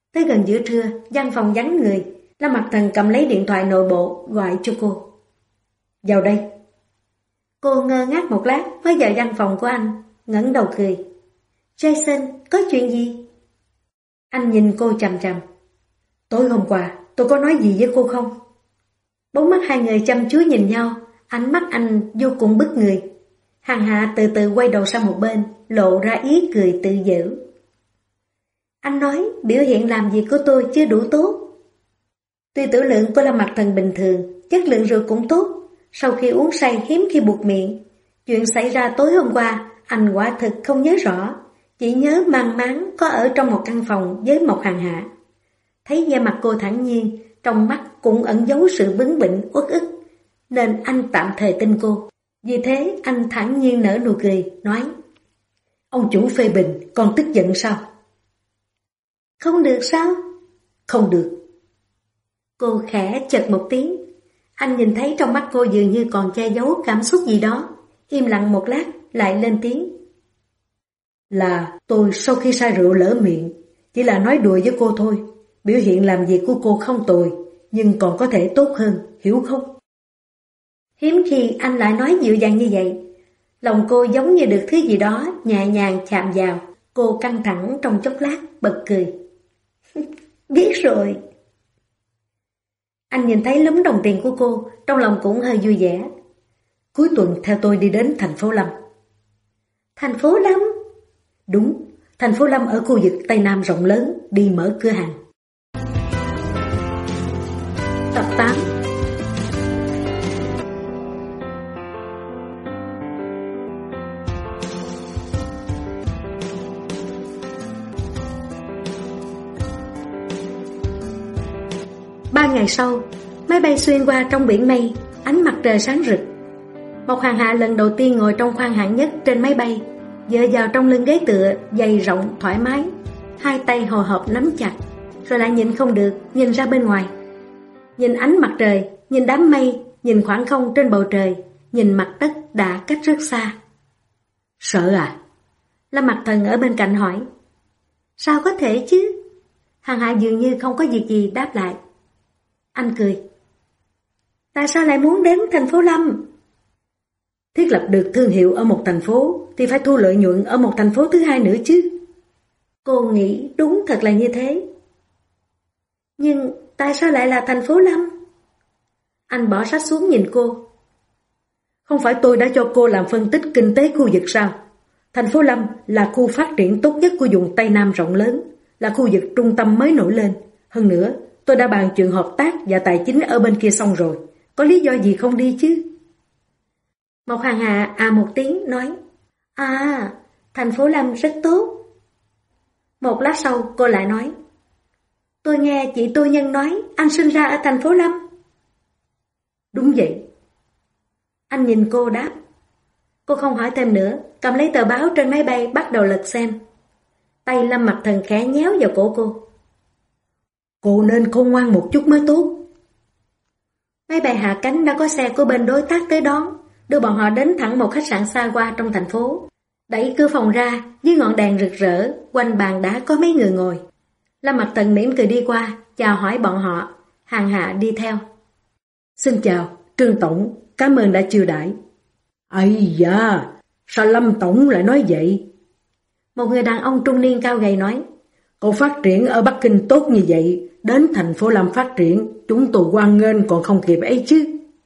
Tới gần giữa trưa, văn phòng vắng người, Lâm Mặc Thần cầm lấy điện thoại nội bộ gọi cho cô. Vào đây. Cô ngơ ngác một lát mới vào văn phòng của anh, ngẩng đầu cười. Jason, có chuyện gì? Anh nhìn cô chằm chằm. Tối hôm qua, tôi có nói gì với cô không? Bốn mắt hai người chăm chú nhìn nhau, ánh mắt anh vô cùng bức người. Hằng Hạ từ từ quay đầu sang một bên, lộ ra ý cười tự giễu. Anh nói biểu hiện làm việc của tôi chưa đủ tốt. Tuy tử lượng của Lâm Mặc Thần bình thường, chất lượng rượu cũng tốt. Sau khi uống say hiếm khi buột miệng. Chuyện xảy ra tối hôm qua, anh quả thực không nhớ rõ. Chỉ nhớ mang máng có ở trong một căn phòng với một Hằng Hạ. Thấy da mặt cô thản nhiên, trong mắt cũng ẩn giấu sự bướng bỉnh uất ức, nên anh tạm thời tin cô. Vì thế anh thản nhiên nở nụ cười, nói: Ông chủ phê bình, còn tức giận sao? Không được sao? Không được. Cô khẽ chật một tiếng. Anh nhìn thấy trong mắt cô dường như còn che giấu cảm xúc gì đó. Im lặng một lát, lại lên tiếng. Là tôi sau khi say rượu lỡ miệng, chỉ là nói đùa với cô thôi. Biểu hiện làm việc của cô không tồi, nhưng còn có thể tốt hơn, hiểu không? Hiếm khi anh lại nói dịu dàng như vậy. Lòng cô giống như được thứ gì đó nhẹ nhàng chạm vào. Cô căng thẳng trong chốc lát, bật cười. Biết rồi. Anh nhìn thấy lúm đồng tiền của cô, trong lòng cũng hơi vui vẻ. Cuối tuần theo tôi đi đến thành phố Lâm. Thành phố Lâm? Đúng, thành phố Lâm ở khu vực Tây Nam rộng lớn, đi mở cửa hàng. Tập 8. Ba ngày sau, máy bay xuyên qua trong biển mây, ánh mặt trời sáng rực. Một Hằng Hạ lần đầu tiên ngồi trong khoang hạng nhất trên máy bay, dựa vào trong lưng ghế tựa dày rộng thoải mái, hai tay hồi hộp nắm chặt, rồi lại nhịn không được nhìn ra bên ngoài. Nhìn ánh mặt trời, nhìn đám mây, nhìn khoảng không trên bầu trời, nhìn mặt đất đã cách rất xa. Sợ à? Lâm Mặc Thần ở bên cạnh hỏi. Sao có thể chứ? Hằng Hạ dường như không có việc gì đáp lại. Anh cười. Tại sao lại muốn đến thành phố Lâm? Thiết lập được thương hiệu ở một thành phố thì phải thu lợi nhuận ở một thành phố thứ hai nữa chứ. Cô nghĩ đúng thật là như thế. Nhưng tại sao lại là thành phố Lâm? Anh bỏ sách xuống nhìn cô. Không phải tôi đã cho cô làm phân tích kinh tế khu vực sao? Thành phố Lâm là khu phát triển tốt nhất của vùng Tây Nam rộng lớn, là khu vực trung tâm mới nổi lên. Hơn nữa, tôi đã bàn chuyện hợp tác và tài chính ở bên kia xong rồi. Có lý do gì không đi chứ? Một Hằng Hạ một tiếng nói. À, thành phố Lâm rất tốt. Một lát sau cô lại nói. Tôi nghe chị Tô Nhân nói anh sinh ra ở thành phố Lâm. Đúng vậy. Anh nhìn cô đáp. Cô không hỏi thêm nữa, cầm lấy tờ báo trên máy bay bắt đầu lật xem. Tay Lâm Mặc Thần khẽ nhéo vào cổ cô. Cô nên khôn ngoan một chút mới tốt. Máy bay hạ cánh đã có xe của bên đối tác tới đón, đưa bọn họ đến thẳng một khách sạn xa hoa trong thành phố. Đẩy cửa phòng ra, dưới ngọn đèn rực rỡ, quanh bàn đã có mấy người ngồi. Lâm Mặc Thần mỉm cười đi qua, chào hỏi bọn họ. Hằng Hạ đi theo. Xin chào, Trương Tổng, cảm ơn đã chiêu đãi. Ây da, sao Lâm Tổng lại nói vậy? Một người đàn ông trung niên cao gầy nói. Cậu phát triển ở Bắc Kinh tốt như vậy, đến thành phố Lâm phát triển, chúng tôi hoan nghênh còn không kịp ấy chứ.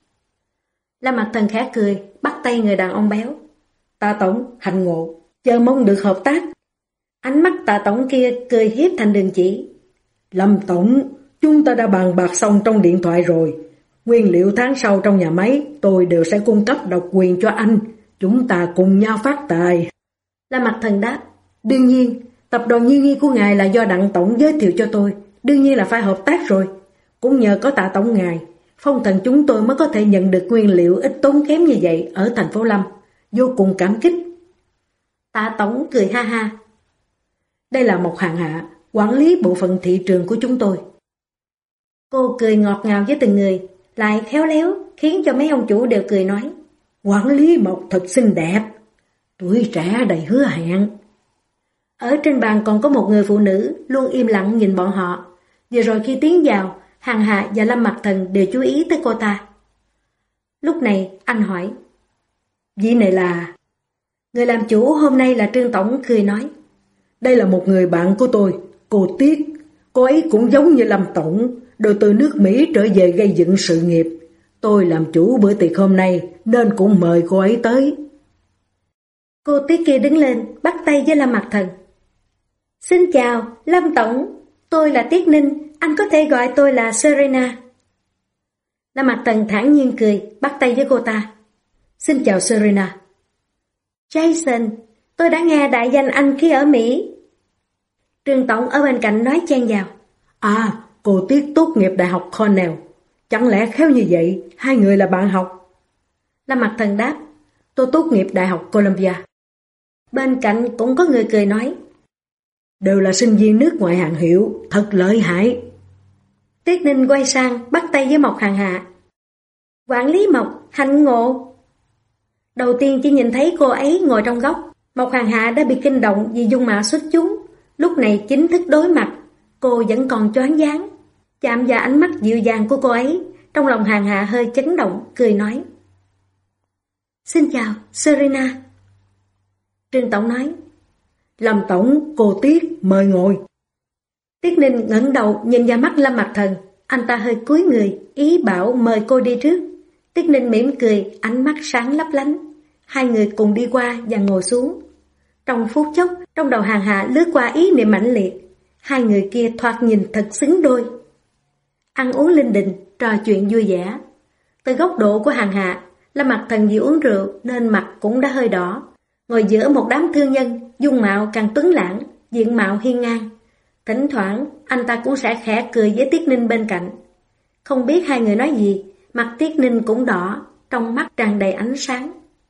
Lâm Mặc Thần khẽ cười, bắt tay người đàn ông béo. Tạ Tổng, hạnh ngộ, chờ mong được hợp tác. Ánh mắt Tạ Tổng kia cười hiếp thành đường chỉ. Lâm Tổng, chúng ta đã bàn bạc xong trong điện thoại rồi. Nguyên liệu tháng sau trong nhà máy, tôi đều sẽ cung cấp độc quyền cho anh. Chúng ta cùng nhau phát tài. Lâm Mặc Thần đáp. Đương nhiên, tập đoàn Như Nghi của ngài là do Đặng Tổng giới thiệu cho tôi. Đương nhiên là phải hợp tác rồi. Cũng nhờ có Tạ Tổng ngài, Phong Thần chúng tôi mới có thể nhận được nguyên liệu ít tốn kém như vậy ở thành phố Lâm. Vô cùng cảm kích. Tạ Tổng cười ha ha. Đây là một Hằng Hạ, quản lý bộ phận thị trường của chúng tôi. Cô cười ngọt ngào với từng người, lại khéo léo, khiến cho mấy ông chủ đều cười nói. Quản lý Mộc thật xinh đẹp, tuổi trẻ đầy hứa hẹn. Ở trên bàn còn có một người phụ nữ luôn im lặng nhìn bọn họ. Vừa rồi khi tiến vào, Hằng Hà và Lâm Mặc Thần đều chú ý tới cô ta. Lúc này anh hỏi, vị này là... Người làm chủ hôm nay là Trương Tổng cười nói, đây là một người bạn của tôi, cô Tiết. Cô ấy cũng giống như Lâm Tổng, đều từ nước Mỹ trở về gây dựng sự nghiệp. Tôi làm chủ bữa tiệc hôm nay nên cũng mời cô ấy tới. Cô Tiết kia đứng lên, bắt tay với Lâm Mặc Thần. Xin chào, Lâm Tổng, tôi là Tiết Ninh, anh có thể gọi tôi là Serena. Lâm Mặc Thần thản nhiên cười, bắt tay với cô ta. Xin chào Serena. Jason, tôi đã nghe đại danh anh khi ở Mỹ. Trương Tổng ở bên cạnh nói chen vào. À, cô Tiết tốt nghiệp Đại học Cornell. Chẳng lẽ khéo như vậy, hai người là bạn học? Lâm Mặc Thần đáp, tôi tốt nghiệp Đại học Columbia. Bên cạnh cũng có người cười nói, đều là sinh viên nước ngoài hàng hiệu, thật lợi hại. Tiết Ninh quay sang bắt tay với Mộc Hàn Hạ. Quản lý Mộc, hạnh ngộ. Đầu tiên chỉ nhìn thấy cô ấy ngồi trong góc, Mộc Hàn Hạ đã bị kinh động vì dung mạo xuất chúng. Lúc này chính thức đối mặt, cô vẫn còn choáng váng. Chạm vào ánh mắt dịu dàng của cô ấy, trong lòng Hàn Hạ hơi chấn động, cười nói. Xin chào, Serena. Trương Tổng nói. Lâm Tổng, cô Tiết, mời ngồi. Tiết Ninh ngẩng đầu nhìn vào mắt Lâm Mặc Thần, anh ta hơi cúi người, ý bảo mời cô đi trước. Tiết Ninh mỉm cười, ánh mắt sáng lấp lánh. Hai người cùng đi qua và ngồi xuống. Trong phút chốc, trong đầu Hàn Hạ lướt qua ý niệm mãnh liệt. Hai người kia thoạt nhìn thật xứng đôi. Ăn uống linh đình, trò chuyện vui vẻ. Từ góc độ của Hàn Hạ, Lâm Mặc Thần vì uống rượu nên mặt cũng đã hơi đỏ. Ngồi giữa một đám thương nhân, dung mạo càng tuấn lãng, diện mạo hiên ngang. Thỉnh thoảng, anh ta cũng sẽ khẽ cười với Tiết Ninh bên cạnh. Không biết hai người nói gì, mặt Tiết Ninh cũng đỏ, trong mắt tràn đầy ánh sáng.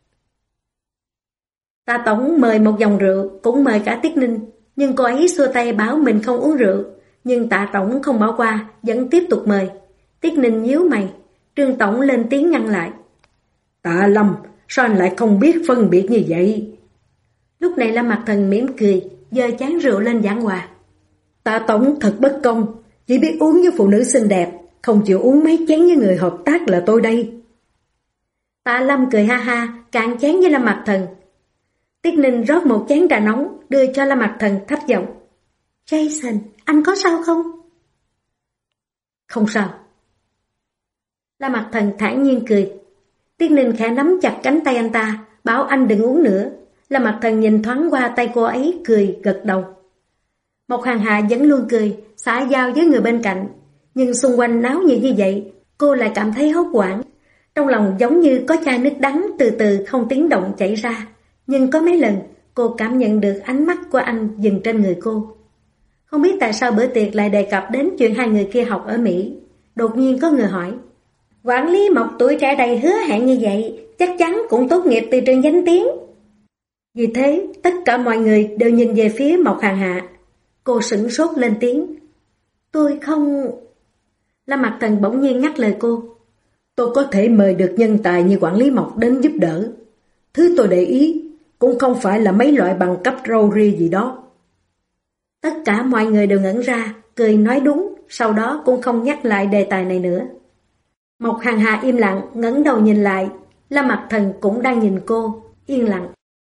Tạ Tổng mời một vòng rượu, cũng mời cả Tiết Ninh, nhưng cô ấy xua tay bảo mình không uống rượu. Nhưng Tạ Tổng không bỏ qua, vẫn tiếp tục mời. Tiết Ninh nhíu mày, Trương Tổng lên tiếng ngăn lại. Tạ Lâm, sao anh lại không biết phân biệt như vậy? Lúc này Lâm Mặc Thần mỉm cười, giơ chén rượu lên giảng hòa. Tạ Tổng thật bất công, chỉ biết uống với phụ nữ xinh đẹp, không chịu uống mấy chén với người hợp tác là tôi đây. Tạ Lâm cười ha ha, cạn chén với Lâm Mặc Thần. Tiết Ninh rót một chén trà nóng, đưa cho Lâm Mặc Thần thấp giọng. Jason, anh có sao không? Không sao. Lâm Mặc Thần thản nhiên cười. Tiết Ninh khẽ nắm chặt cánh tay anh ta, bảo anh đừng uống nữa. Lâm Mặc Thần nhìn thoáng qua tay cô ấy, cười gật đầu. Mộc Hàn Hạ vẫn luôn cười, xã giao với người bên cạnh. Nhưng xung quanh náo nhiệt như vậy, cô lại cảm thấy hốt hoảng. Trong lòng giống như có chai nước đắng từ từ không tiếng động chảy ra. Nhưng có mấy lần, cô cảm nhận được ánh mắt của anh dừng trên người cô. Không biết tại sao bữa tiệc lại đề cập đến chuyện hai người kia học ở Mỹ. Đột nhiên có người hỏi. Quản lý Mộc tuổi trẻ đầy hứa hẹn như vậy, chắc chắn cũng tốt nghiệp từ trường danh tiếng. Vì thế, tất cả mọi người đều nhìn về phía Mộc Hàn Hạ. Cô sửng sốt lên tiếng. Tôi không... Lâm Mặc Thần bỗng nhiên ngắt lời cô. Tôi có thể mời được nhân tài như quản lý Mộc đến giúp đỡ. Thứ tôi để ý cũng không phải là mấy loại bằng cấp râu ria gì đó. Tất cả mọi người đều ngẩn ra, cười nói đúng, sau đó cũng không nhắc lại đề tài này nữa. Mộc Hàn Hà im lặng, ngẩng đầu nhìn lại, Lâm Mặc Thần cũng đang nhìn cô, yên lặng.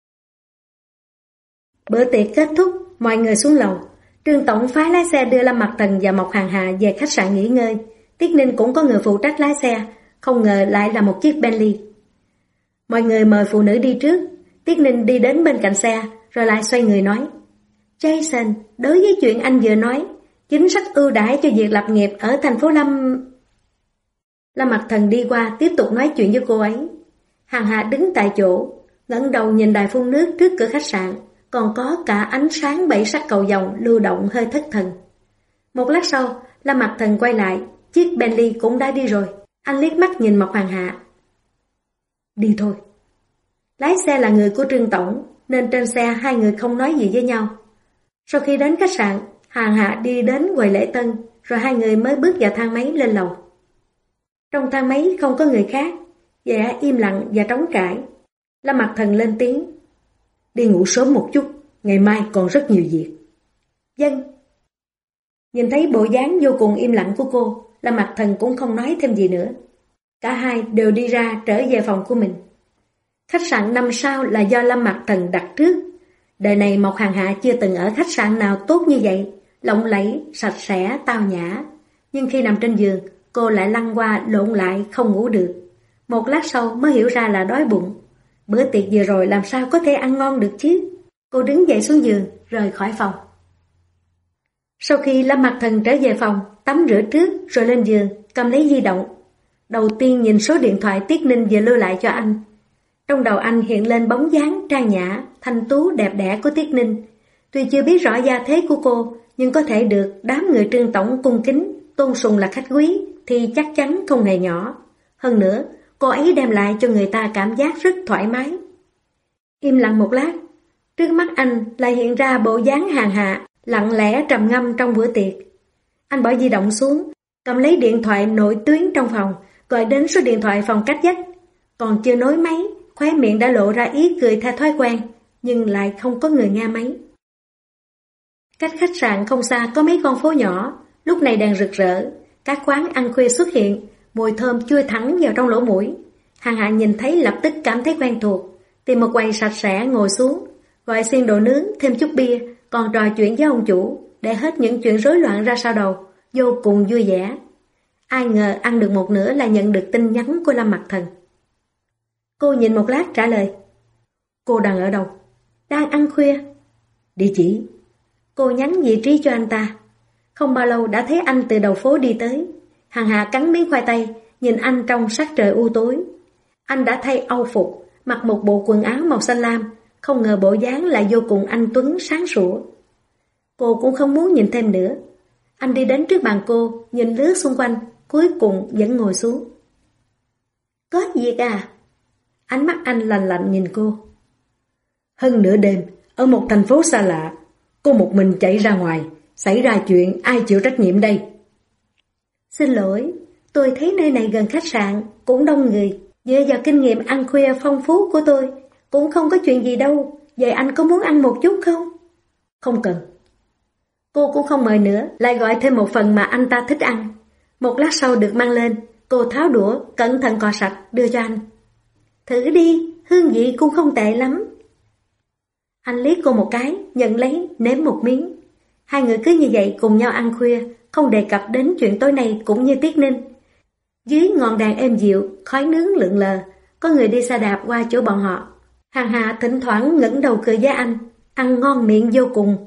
Bữa tiệc kết thúc, mọi người xuống lầu. Trương Tổng phái lái xe đưa Lâm Mặc Thần và Mộc Hàn Hà về khách sạn nghỉ ngơi. Tiết Ninh cũng có người phụ trách lái xe, không ngờ lại là một chiếc Bentley. Mọi người mời phụ nữ đi trước. Tiết Ninh đi đến bên cạnh xe, rồi lại xoay người nói. Jason, đối với chuyện anh vừa nói, chính sách ưu đãi cho việc lập nghiệp ở thành phố Lâm... Lâm Mặc Thần đi qua tiếp tục nói chuyện với cô ấy. Hàn Hà đứng tại chỗ, ngẩng đầu nhìn đài phun nước trước cửa khách sạn, còn có cả ánh sáng bảy sắc cầu vồng lưu động hơi thất thần. Một lát sau, Lâm Mặc Thần quay lại, chiếc Bentley cũng đã đi rồi. Anh liếc mắt nhìn Mộc Hàn Hạ. Đi thôi. Lái xe là người của Trương Tổng, nên trên xe hai người không nói gì với nhau. Sau khi đến khách sạn, Hàn Hạ đi đến quầy lễ tân, rồi hai người mới bước vào thang máy lên lầu. Trong thang máy không có người khác, vẻ im lặng và trống trải. Lâm Mặc Thần lên tiếng. Đi ngủ sớm một chút, ngày mai còn rất nhiều việc. Vâng. Nhìn thấy bộ dáng vô cùng im lặng của cô, Lâm Mặc Thần cũng không nói thêm gì nữa. Cả hai đều đi ra trở về phòng của mình. Khách sạn 5 sao là do Lâm Mặc Thần đặt trước. Đời này Mộc Hàn Hạ chưa từng ở khách sạn nào tốt như vậy, lộng lẫy, sạch sẽ, tao nhã. Nhưng khi nằm trên giường, cô lại lăn qua lộn lại không ngủ được. Một lát sau mới hiểu ra là đói bụng. Bữa tiệc vừa rồi làm sao có thể ăn ngon được chứ? Cô đứng dậy xuống giường, rời khỏi phòng. Sau khi Lâm Mặc Thần trở về phòng, tắm rửa trước rồi lên giường, cầm lấy di động. Đầu tiên nhìn số điện thoại Tiết Ninh vừa lưu lại cho anh. Trong đầu anh hiện lên bóng dáng trang nhã, thanh tú đẹp đẽ của Tiết Ninh. Tuy chưa biết rõ gia thế của cô, nhưng có thể được đám người Trương Tổng cung kính, tôn sùng là khách quý thì chắc chắn không hề nhỏ. Hơn nữa, cô ấy đem lại cho người ta cảm giác rất thoải mái. Im lặng một lát, trước mắt anh lại hiện ra bộ dáng Hàn Hạ, lặng lẽ trầm ngâm trong bữa tiệc. Anh bỏ di động xuống, cầm lấy điện thoại nội tuyến trong phòng, gọi đến số điện thoại phòng cách vách. Còn chưa nối máy, khóe miệng đã lộ ra ý cười theo thói quen, nhưng lại không có người nghe máy. Cách khách sạn không xa có mấy con phố nhỏ, lúc này đèn rực rỡ, các quán ăn khuya xuất hiện, mùi thơm chui thẳng vào trong lỗ mũi. Hàn Hạ nhìn thấy lập tức cảm thấy quen thuộc, tìm một quầy sạch sẽ ngồi xuống, gọi xiên đồ nướng, thêm chút bia, còn trò chuyện với ông chủ, để hết những chuyện rối loạn ra sau đầu, vô cùng vui vẻ. Ai ngờ ăn được một nửa là nhận được tin nhắn của Lâm Mặc Thần. Cô nhìn một lát trả lời. Cô đang ở đâu? Đang ăn khuya. Địa chỉ? Cô nhắn vị trí cho anh ta. Không bao lâu đã thấy anh từ đầu phố đi tới. Hàn Hạ cắn miếng khoai tây, nhìn anh trong sắc trời u tối. Anh đã thay âu phục, mặc một bộ quần áo màu xanh lam, không ngờ bộ dáng lại vô cùng anh tuấn sáng sủa. Cô cũng không muốn nhìn thêm nữa. Anh đi đến trước bàn cô, nhìn lướt xung quanh, cuối cùng vẫn ngồi xuống. Có việc à? Ánh mắt anh lạnh lạnh nhìn cô. Hơn nửa đêm, ở một thành phố xa lạ, cô một mình chạy ra ngoài, xảy ra chuyện ai chịu trách nhiệm đây? Xin lỗi, tôi thấy nơi này gần khách sạn, cũng đông người. Dựa vào kinh nghiệm ăn khuya phong phú của tôi, cũng không có chuyện gì đâu. Vậy anh có muốn ăn một chút không? Không cần. Cô cũng không mời nữa, lại gọi thêm một phần mà anh ta thích ăn. Một lát sau được mang lên, cô tháo đũa, cẩn thận cọ sạch, đưa cho anh. Thử đi, hương vị cũng không tệ lắm. Anh liếc cô một cái, nhận lấy, nếm một miếng. Hai người cứ như vậy cùng nhau ăn khuya, không đề cập đến chuyện tối nay cũng như Tiết Ninh. Dưới ngọn đèn êm dịu, khói nướng lượn lờ, có người đi xe đạp qua chỗ bọn họ. Hàn Hạ thỉnh thoảng ngẩng đầu cười với anh, ăn ngon miệng vô cùng.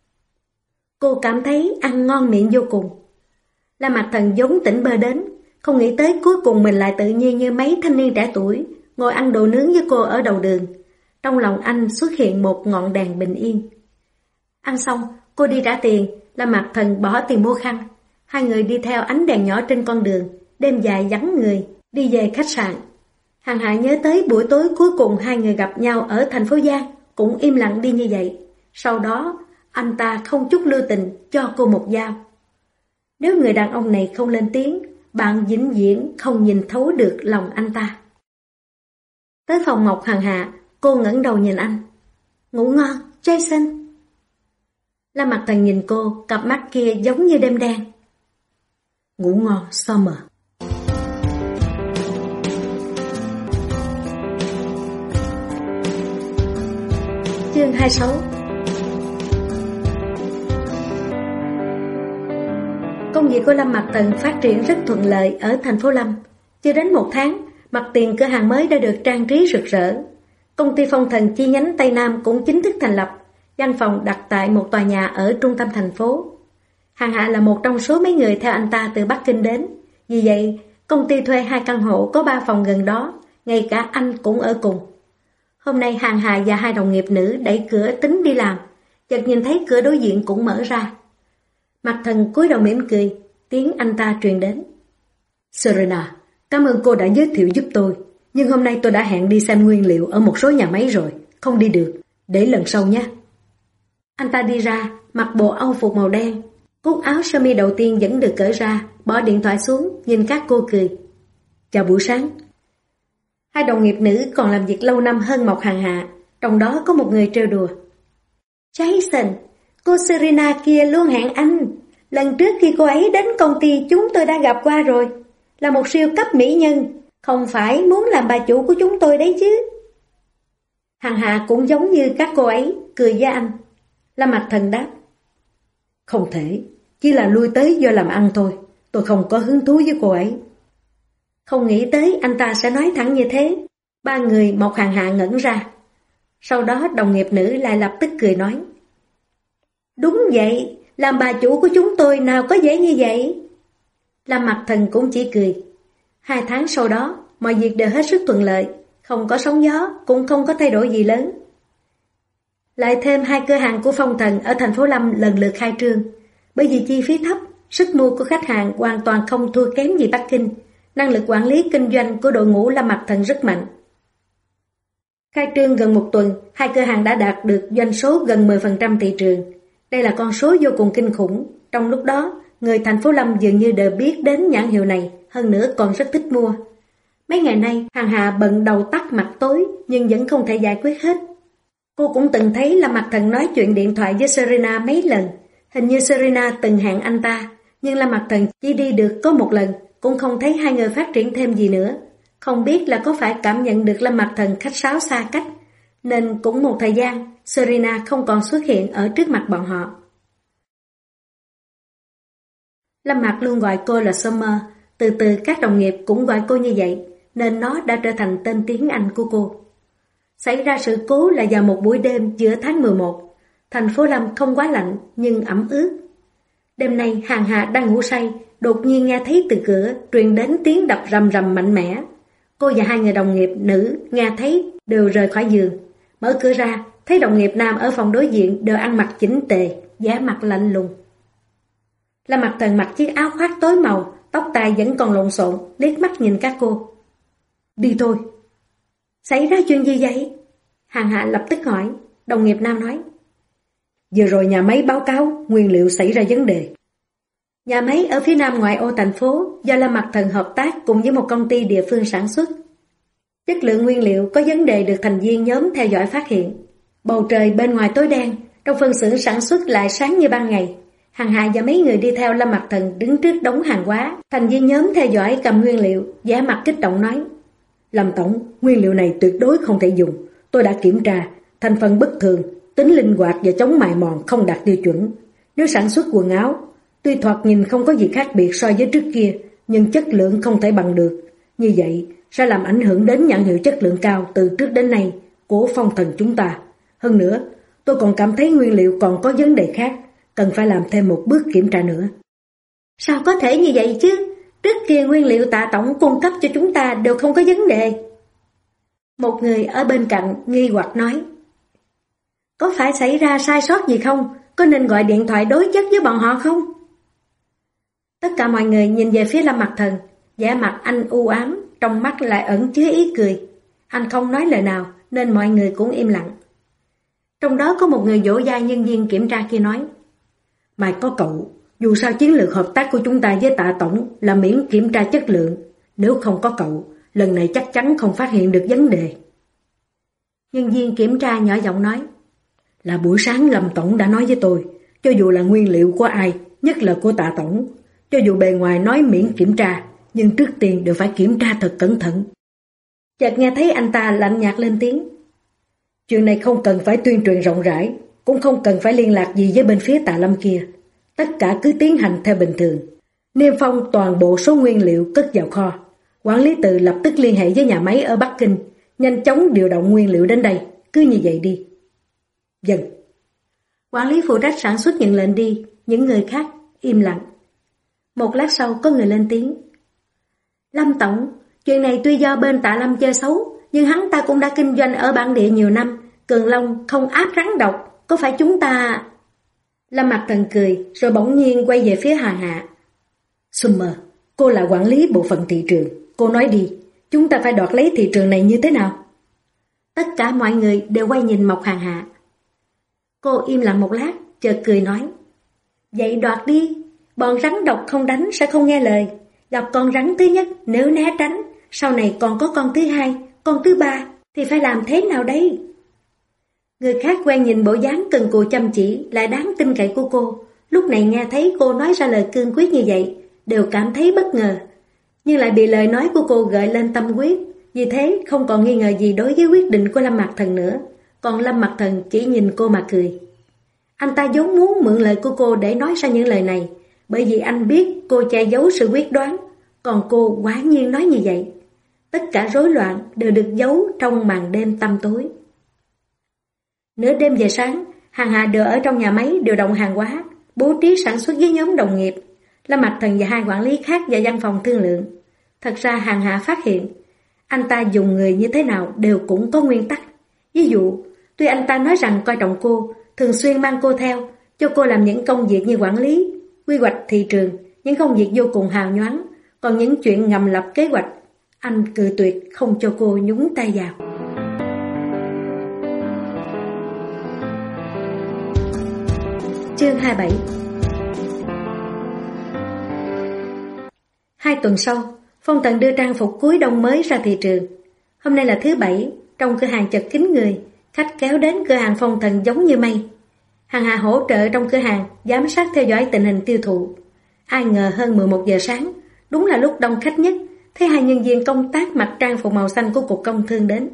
Cô cảm thấy ăn ngon miệng vô cùng. Lâm Mặc Thần vốn tỉnh bơ đến, không nghĩ tới cuối cùng mình lại tự nhiên như mấy thanh niên trẻ tuổi, ngồi ăn đồ nướng với cô ở đầu đường. Trong lòng anh xuất hiện một ngọn đèn bình yên. Ăn xong, cô đi trả tiền, Lâm Mặc Thần bỏ tiền mua khăn. Hai người đi theo ánh đèn nhỏ trên con đường, đêm dài vắng người, đi về khách sạn. Hàn Hạ nhớ tới buổi tối cuối cùng hai người gặp nhau ở thành phố Giang, cũng im lặng đi như vậy. Sau đó, anh ta không chút lưu tình cho cô một dao. Nếu người đàn ông này không lên tiếng, bạn vĩnh viễn không nhìn thấu được lòng anh ta. Tới phòng Mộc Hàn Hạ, cô ngẩng đầu nhìn anh. Ngủ ngon, Jason. Lâm Mặc Thần nhìn cô, cặp mắt kia giống như đêm đen. Ngủ ngon, Summer. Chương 26. Công việc của Lâm Mặc Thần phát triển rất thuận lợi ở thành phố Lâm. Chưa đến một tháng, mặt tiền cửa hàng mới đã được trang trí rực rỡ. Công ty Phong Thần chi nhánh Tây Nam cũng chính thức thành lập, văn phòng đặt tại một tòa nhà ở trung tâm thành phố. Hàn Hạ là một trong số mấy người theo anh ta từ Bắc Kinh đến. Vì vậy, công ty thuê 2 căn hộ có 3 phòng gần đó, ngay cả anh cũng ở cùng. Hôm nay Hàn Hạ và 2 đồng nghiệp nữ đẩy cửa tính đi làm, chợt nhìn thấy cửa đối diện cũng mở ra. Mặc Thần cúi đầu mỉm cười, tiếng anh ta truyền đến. Serena, cảm ơn cô đã giới thiệu giúp tôi, nhưng hôm nay tôi đã hẹn đi xem nguyên liệu ở một số nhà máy rồi, không đi được, để lần sau nhé. Anh ta đi ra, mặc bộ âu phục màu đen, cúc áo sơ mi đầu tiên vẫn được cởi ra, bỏ điện thoại xuống, nhìn các cô cười. Chào buổi sáng. 2 đồng nghiệp nữ còn làm việc lâu năm hơn Mộc Hàn Hạ, trong đó có một người trêu đùa. Jason, cô Serena kia luôn hẹn anh. Lần trước khi cô ấy đến công ty chúng tôi đã gặp qua rồi. Là một siêu cấp mỹ nhân, không phải muốn làm bà chủ của chúng tôi đấy chứ. Hằng Hạ cũng giống như các cô ấy, cười với anh. Lâm Mặc Thần đáp. Không thể, chỉ là lui tới do làm ăn thôi. Tôi không có hứng thú với cô ấy. Không nghĩ tới anh ta sẽ nói thẳng như thế. Ba người một Hằng Hạ ngẩn ra. Sau đó đồng nghiệp nữ lại lập tức cười nói. Đúng vậy, làm bà chủ của chúng tôi nào có dễ như vậy. Lâm Mặc Thần cũng chỉ cười. 2 tháng sau đó, mọi việc đều hết sức thuận lợi. Không có sóng gió, cũng không có thay đổi gì lớn. Lại thêm 2 cửa hàng của Phong Thần ở thành phố Lâm lần lượt khai trương. Bởi vì chi phí thấp, sức mua của khách hàng hoàn toàn không thua kém gì Bắc Kinh. Năng lực quản lý kinh doanh của đội ngũ Lâm Mặc Thần rất mạnh. Khai trương gần 1 tuần, 2 cửa hàng đã đạt được doanh số gần 10% thị trường. Đây là con số vô cùng kinh khủng. Trong lúc đó, người thành phố Lâm dường như đều biết đến nhãn hiệu này, hơn nữa còn rất thích mua. Mấy ngày nay, Hằng Hà bận đầu tắt mặt tối, nhưng vẫn không thể giải quyết hết. Cô cũng từng thấy Lâm Mặc Thần nói chuyện điện thoại với Serena mấy lần. Hình như Serena từng hẹn anh ta, nhưng Lâm Mặc Thần chỉ đi được có 1 lần, cũng không thấy hai người phát triển thêm gì nữa. Không biết là có phải cảm nhận được Lâm Mặc Thần khách sáo xa cách, nên cũng một thời gian, Serena không còn xuất hiện ở trước mặt bọn họ. Lâm Mặc luôn gọi cô là Summer, từ từ các đồng nghiệp cũng gọi cô như vậy, nên nó đã trở thành tên tiếng Anh của cô. Xảy ra sự cố là vào một buổi đêm giữa tháng 11, thành phố Lâm không quá lạnh nhưng ẩm ướt. Đêm nay Hằng Hà đang ngủ say, đột nhiên nghe thấy từ cửa truyền đến tiếng đập rầm rầm mạnh mẽ. Cô và 2 người đồng nghiệp nữ nghe thấy đều rời khỏi giường. Mở cửa ra, thấy đồng nghiệp nam ở phòng đối diện đều ăn mặc chỉnh tề, vẻ mặt lạnh lùng. Lâm Mặc Thần mặc chiếc áo khoác tối màu, tóc tai vẫn còn lộn xộn, liếc mắt nhìn các cô. Đi thôi. Xảy ra chuyện gì vậy? Hằng Hạ lập tức hỏi. Đồng nghiệp nam nói. Vừa rồi nhà máy báo cáo nguyên liệu xảy ra vấn đề. Nhà máy ở phía nam ngoại ô thành phố do Lâm Mặc Thần hợp tác cùng với một công ty địa phương sản xuất. Chất lượng nguyên liệu có vấn đề được thành viên nhóm theo dõi phát hiện. Bầu trời bên ngoài tối đen, trong phân xưởng sản xuất lại sáng như ban ngày. Hằng Hà và mấy người đi theo Lâm Mặc Thần đứng trước đống hàng hóa. Thành viên nhóm theo dõi cầm nguyên liệu, vẻ mặt kích động nói. Lâm tổng, nguyên liệu này tuyệt đối không thể dùng. Tôi đã kiểm tra, thành phần bất thường, tính linh hoạt và chống mài mòn không đạt tiêu chuẩn. Nếu sản xuất quần áo, tuy thoạt nhìn không có gì khác biệt so với trước kia, nhưng chất lượng không thể bằng được. Như vậy sẽ làm ảnh hưởng đến nhãn hiệu chất lượng cao từ trước đến nay của Phong Thần chúng ta. Hơn nữa, tôi còn cảm thấy nguyên liệu còn có vấn đề khác, cần phải làm thêm một bước kiểm tra nữa. Sao có thể như vậy chứ? Trước kia nguyên liệu Tạ tổng cung cấp cho chúng ta đều không có vấn đề. Một người ở bên cạnh nghi hoặc nói. Có phải xảy ra sai sót gì không? Có nên gọi điện thoại đối chất với bọn họ không? Tất cả mọi người nhìn về phía Lâm Mặc Thần, vẻ mặt anh u ám, trong mắt lại ẩn chứa ý cười. Anh không nói lời nào nên mọi người cũng im lặng. Trong đó có một người dỗ dai nhân viên kiểm tra kia nói. Mai có cậu, dù sao chiến lược hợp tác của chúng ta với Tạ tổng là miễn kiểm tra chất lượng. Nếu không có cậu, lần này chắc chắn không phát hiện được vấn đề. Nhân viên kiểm tra nhỏ giọng nói. Là buổi sáng Lâm tổng đã nói với tôi, cho dù là nguyên liệu của ai, nhất là của Tạ tổng, cho dù bề ngoài nói miễn kiểm tra, nhưng trước tiên đều phải kiểm tra thật cẩn thận. Chợt nghe thấy anh ta lạnh nhạt lên tiếng. Chuyện này không cần phải tuyên truyền rộng rãi, cũng không cần phải liên lạc gì với bên phía Tạ Lâm kia. Tất cả cứ tiến hành theo bình thường. Niêm phong toàn bộ số nguyên liệu cất vào kho. Quản lý Từ lập tức liên hệ với nhà máy ở Bắc Kinh, nhanh chóng điều động nguyên liệu đến đây. Cứ như vậy đi. Vâng. Quản lý phụ trách sản xuất nhận lệnh đi, những người khác im lặng. Một lát sau có người lên tiếng. Lâm tổng, chuyện này tuy do bên Tạ Lâm chơi xấu, nhưng hắn ta cũng đã kinh doanh ở bản địa nhiều năm. Cường Long không áp rắn độc, có phải chúng ta... Lâm Mặc Thần cười, rồi bỗng nhiên quay về phía Hằng Hạ. Summer, cô là quản lý bộ phận thị trường. Cô nói đi, chúng ta phải đoạt lấy thị trường này như thế nào? Tất cả mọi người đều quay nhìn Mộc Hằng Hạ. Cô im lặng một lát, chợt cười nói. Vậy đoạt đi, bọn rắn độc không đánh sẽ không nghe lời. Gặp con rắn thứ nhất, nếu né tránh, sau này còn có con thứ hai, con thứ ba, thì phải làm thế nào đây? Người khác quen nhìn bộ dáng cần cù chăm chỉ lại đáng tin cậy của cô, lúc này nghe thấy cô nói ra lời cương quyết như vậy, đều cảm thấy bất ngờ. Nhưng lại bị lời nói của cô gợi lên tâm quyết, vì thế không còn nghi ngờ gì đối với quyết định của Lâm Mặc Thần nữa. Còn Lâm Mặc Thần chỉ nhìn cô mà cười. Anh ta vốn muốn mượn lời của cô để nói ra những lời này, bởi vì anh biết cô che giấu sự quyết đoán, còn cô quả nhiên nói như vậy. Tất cả rối loạn đều được giấu trong màn đêm tăm tối. Nửa đêm về sáng, hàng hạ đều ở trong nhà máy điều động hàng hóa, bố trí sản xuất với nhóm đồng nghiệp. Lâm Mặc Thần và hai quản lý khác vào văn phòng thương lượng. Thật ra hàng hạ phát hiện, anh ta dùng người như thế nào đều cũng có nguyên tắc. Ví dụ, tuy anh ta nói rằng coi trọng cô, thường xuyên mang cô theo, cho cô làm những công việc như quản lý, quy hoạch thị trường, những công việc vô cùng hào nhoáng, còn những chuyện ngầm lập kế hoạch, anh cự tuyệt không cho cô nhúng tay vào. Chương 27. 2 tuần sau, Phong Tần đưa trang phục cuối đông mới ra thị trường. Hôm nay là thứ Bảy, trong cửa hàng chật kín người, khách kéo đến cửa hàng Phong Tần giống như mây. Hàng hạ hỗ trợ trong cửa hàng, giám sát theo dõi tình hình tiêu thụ. Ai ngờ hơn 11 giờ sáng, đúng là lúc đông khách nhất, thấy hai nhân viên công tác mặc trang phục màu xanh của Cục Công Thương đến.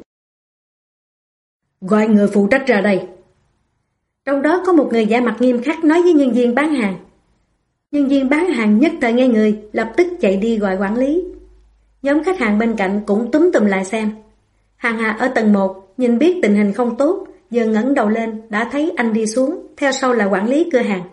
Gọi người phụ trách ra đây. Trong đó có một người vẻ mặt nghiêm khắc nói với nhân viên bán hàng. Nhân viên bán hàng nhất thời nghe người, lập tức chạy đi gọi quản lý. Nhóm khách hàng bên cạnh cũng túm tụm lại xem. Hàng hạ ở tầng 1, nhìn biết tình hình không tốt, giờ ngẩng đầu lên đã thấy anh đi xuống, theo sau là quản lý cửa hàng.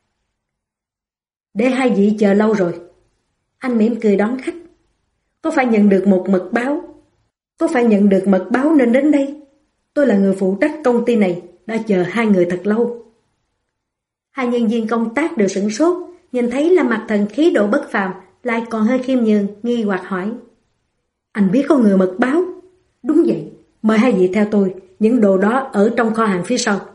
Để hai vị chờ lâu rồi. Anh mỉm cười đón khách. Có phải nhận được một mật báo? Có phải nhận được mật báo nên đến đây? Tôi là người phụ trách công ty này, đã chờ hai người thật lâu. Hai nhân viên công tác đều sửng sốt, nhìn thấy Lâm Mặc Thần khí độ bất phàm, lại còn hơi khiêm nhường, nghi hoặc hỏi. Anh biết có người mật báo? Đúng vậy, mời hai vị theo tôi, những đồ đó ở trong kho hàng phía sau.